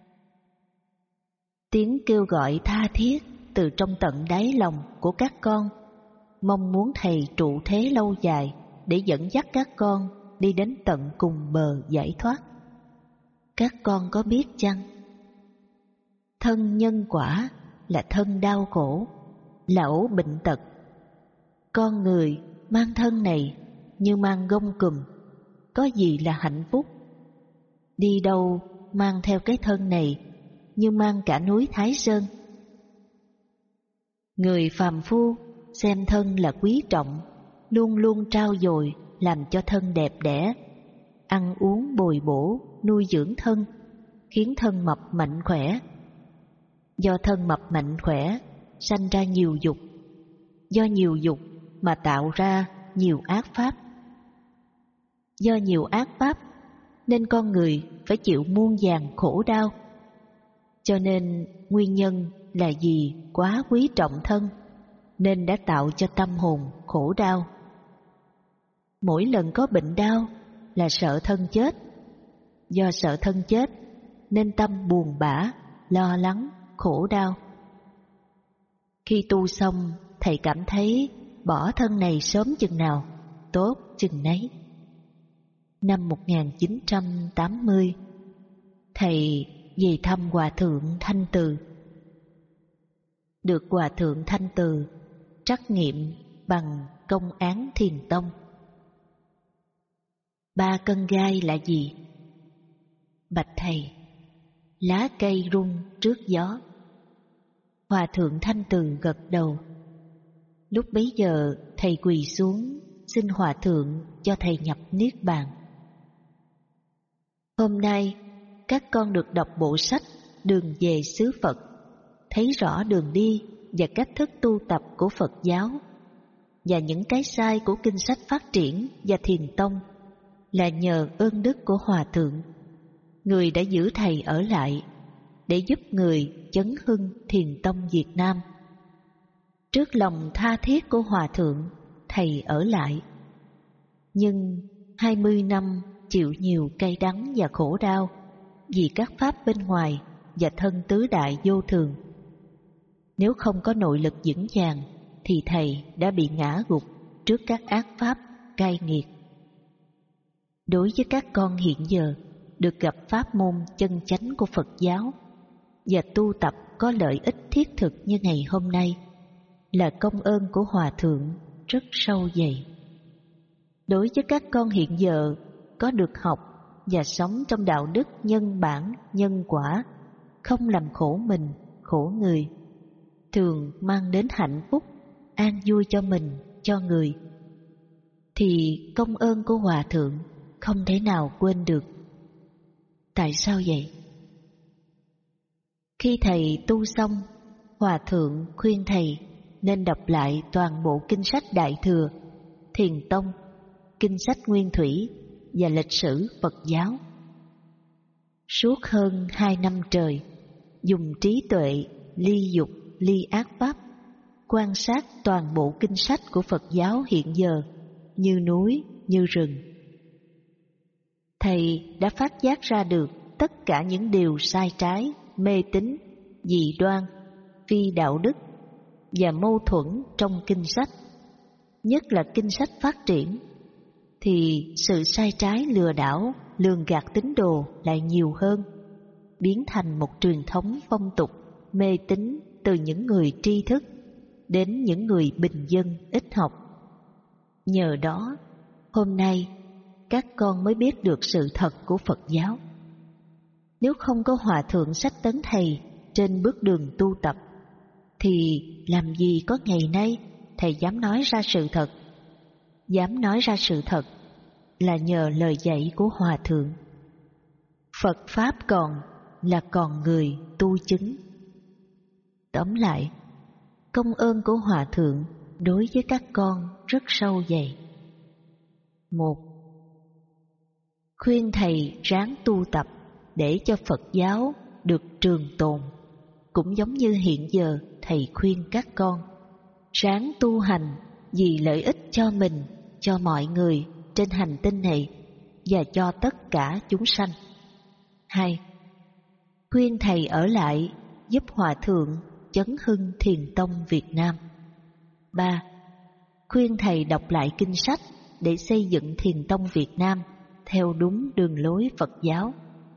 tiếng kêu gọi tha thiết từ trong tận đáy lòng của các con, mong muốn thầy trụ thế lâu dài để dẫn dắt các con đi đến tận cùng bờ giải thoát. Các con có biết chăng? Thân nhân quả là thân đau khổ, là ổ bệnh tật. Con người mang thân này như mang gông cùm, có gì là hạnh phúc? Đi đâu mang theo cái thân này như mang cả núi Thái Sơn. Người phàm phu xem thân là quý trọng, luôn luôn trau dồi làm cho thân đẹp đẽ, ăn uống bồi bổ, nuôi dưỡng thân, khiến thân mập mạnh khỏe. Do thân mập mạnh khỏe, sanh ra nhiều dục. Do nhiều dục mà tạo ra nhiều ác pháp. Do nhiều ác pháp nên con người phải chịu muôn vàn khổ đau. Cho nên nguyên nhân là vì quá quý trọng thân, nên đã tạo cho tâm hồn khổ đau. Mỗi lần có bệnh đau là sợ thân chết. Do sợ thân chết nên tâm buồn bã, lo lắng, khổ đau. Khi tu xong, thầy cảm thấy bỏ thân này sớm chừng nào, tốt chừng nấy. Năm một nghìn chín trăm tám mươi, thầy về thăm Hòa Thượng Thanh Từ. Được Hòa Thượng Thanh Từ trắc nghiệm bằng công án Thiền Tông. Ba cân gai là gì? Bạch thầy, lá cây rung trước gió. Hòa Thượng Thanh Từ gật đầu. Lúc bấy giờ thầy quỳ xuống xin Hòa Thượng cho thầy nhập Niết Bàn. Hôm nay các con được đọc bộ sách Đường về xứ Phật, thấy rõ đường đi và cách thức tu tập của Phật giáo và những cái sai của kinh sách phát triển và Thiền Tông là nhờ ơn đức của Hòa Thượng, người đã giữ thầy ở lại để giúp người chấn hưng Thiền Tông Việt Nam. Trước lòng tha thiết của Hòa Thượng, thầy ở lại. Nhưng hai mươi năm chịu nhiều cay đắng và khổ đau vì các pháp bên ngoài và thân tứ đại vô thường. Nếu không có nội lực vững vàng thì thầy đã bị ngã gục trước các ác pháp cay nghiệt. Đối với các con hiện giờ được gặp pháp môn chân chánh của Phật giáo và tu tập có lợi ích thiết thực như ngày hôm nay là công ơn của Hòa Thượng rất sâu dày. Đối với các con hiện giờ có được học và sống trong đạo đức nhân bản, nhân quả, không làm khổ mình, khổ người, thường mang đến hạnh phúc, an vui cho mình, cho người, thì công ơn của Hòa Thượng không thể nào quên được. Tại sao vậy? Khi thầy tu xong, Hòa Thượng khuyên thầy nên đọc lại toàn bộ kinh sách Đại Thừa, Thiền Tông, kinh sách Nguyên Thủy và lịch sử Phật giáo. Suốt hơn hai năm trời, dùng trí tuệ ly dục ly ác pháp, quan sát toàn bộ kinh sách của Phật giáo hiện giờ như núi, như rừng. Thầy đã phát giác ra được tất cả những điều sai trái, mê tín, dị đoan, phi đạo đức và mâu thuẫn trong kinh sách, nhất là kinh sách phát triển, thì sự sai trái lừa đảo, lường gạt tín đồ lại nhiều hơn, biến thành một truyền thống phong tục mê tín từ những người tri thức đến những người bình dân ít học. Nhờ đó, hôm nay các con mới biết được sự thật của Phật giáo. Nếu không có Hòa Thượng sách tấn thầy trên bước đường tu tập, thì làm gì có ngày nay thầy dám nói ra sự thật. Dám nói ra sự thật là nhờ lời dạy của Hòa Thượng. Phật Pháp còn là còn người tu chứng. Tóm lại, công ơn của Hòa Thượng đối với các con rất sâu dày. Một, khuyên thầy ráng tu tập để cho Phật giáo được trường tồn, cũng giống như hiện giờ thầy khuyên các con ráng tu hành vì lợi ích cho mình, cho mọi người trên hành tinh này và cho tất cả chúng sanh. Hai, khuyên thầy ở lại giúp Hòa Thượng chấn hưng Thiền Tông Việt Nam. Ba, khuyên thầy đọc lại kinh sách để xây dựng Thiền Tông Việt Nam theo đúng đường lối Phật giáo.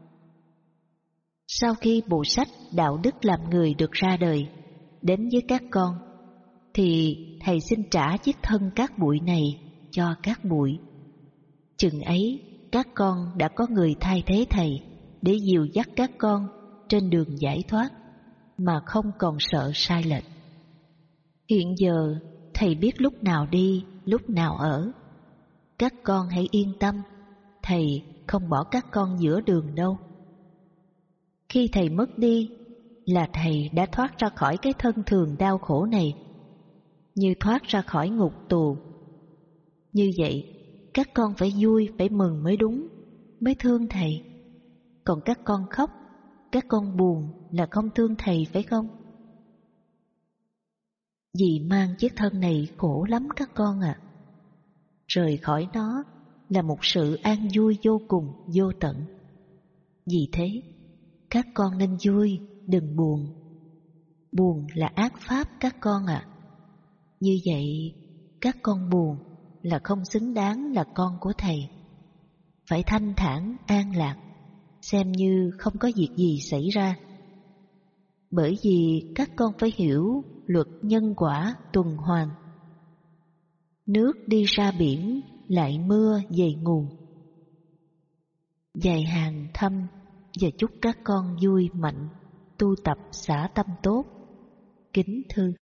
Sau khi bộ sách Đạo đức làm người được ra đời đến với các con, thì thầy xin trả chiếc thân các bụi này cho các bụi. Chừng ấy các con đã có người thay thế thầy để dìu dắt các con trên đường giải thoát mà không còn sợ sai lệch. Hiện giờ Thầy biết lúc nào đi, lúc nào ở. Các con hãy yên tâm, Thầy không bỏ các con giữa đường đâu. Khi Thầy mất đi, là Thầy đã thoát ra khỏi cái thân thường đau khổ này, như thoát ra khỏi ngục tù. Như vậy, các con phải vui, phải mừng mới đúng, mới thương Thầy. Còn các con khóc, các con buồn là không thương Thầy phải không? Vì mang chiếc thân này khổ lắm các con ạ. À. Rời khỏi nó là một sự an vui vô cùng, vô tận. Vì thế, các con nên vui, đừng buồn. Buồn là ác pháp các con ạ. À. Như vậy, các con buồn là không xứng đáng là con của Thầy. Phải thanh thản, an lạc, xem như không có việc gì xảy ra. Bởi vì các con phải hiểu luật nhân quả tuần hoàn. Nước đi ra biển, lại mưa về nguồn. Dài hàng thăm và chúc các con vui mạnh, tu tập xả tâm tốt. Kính thư.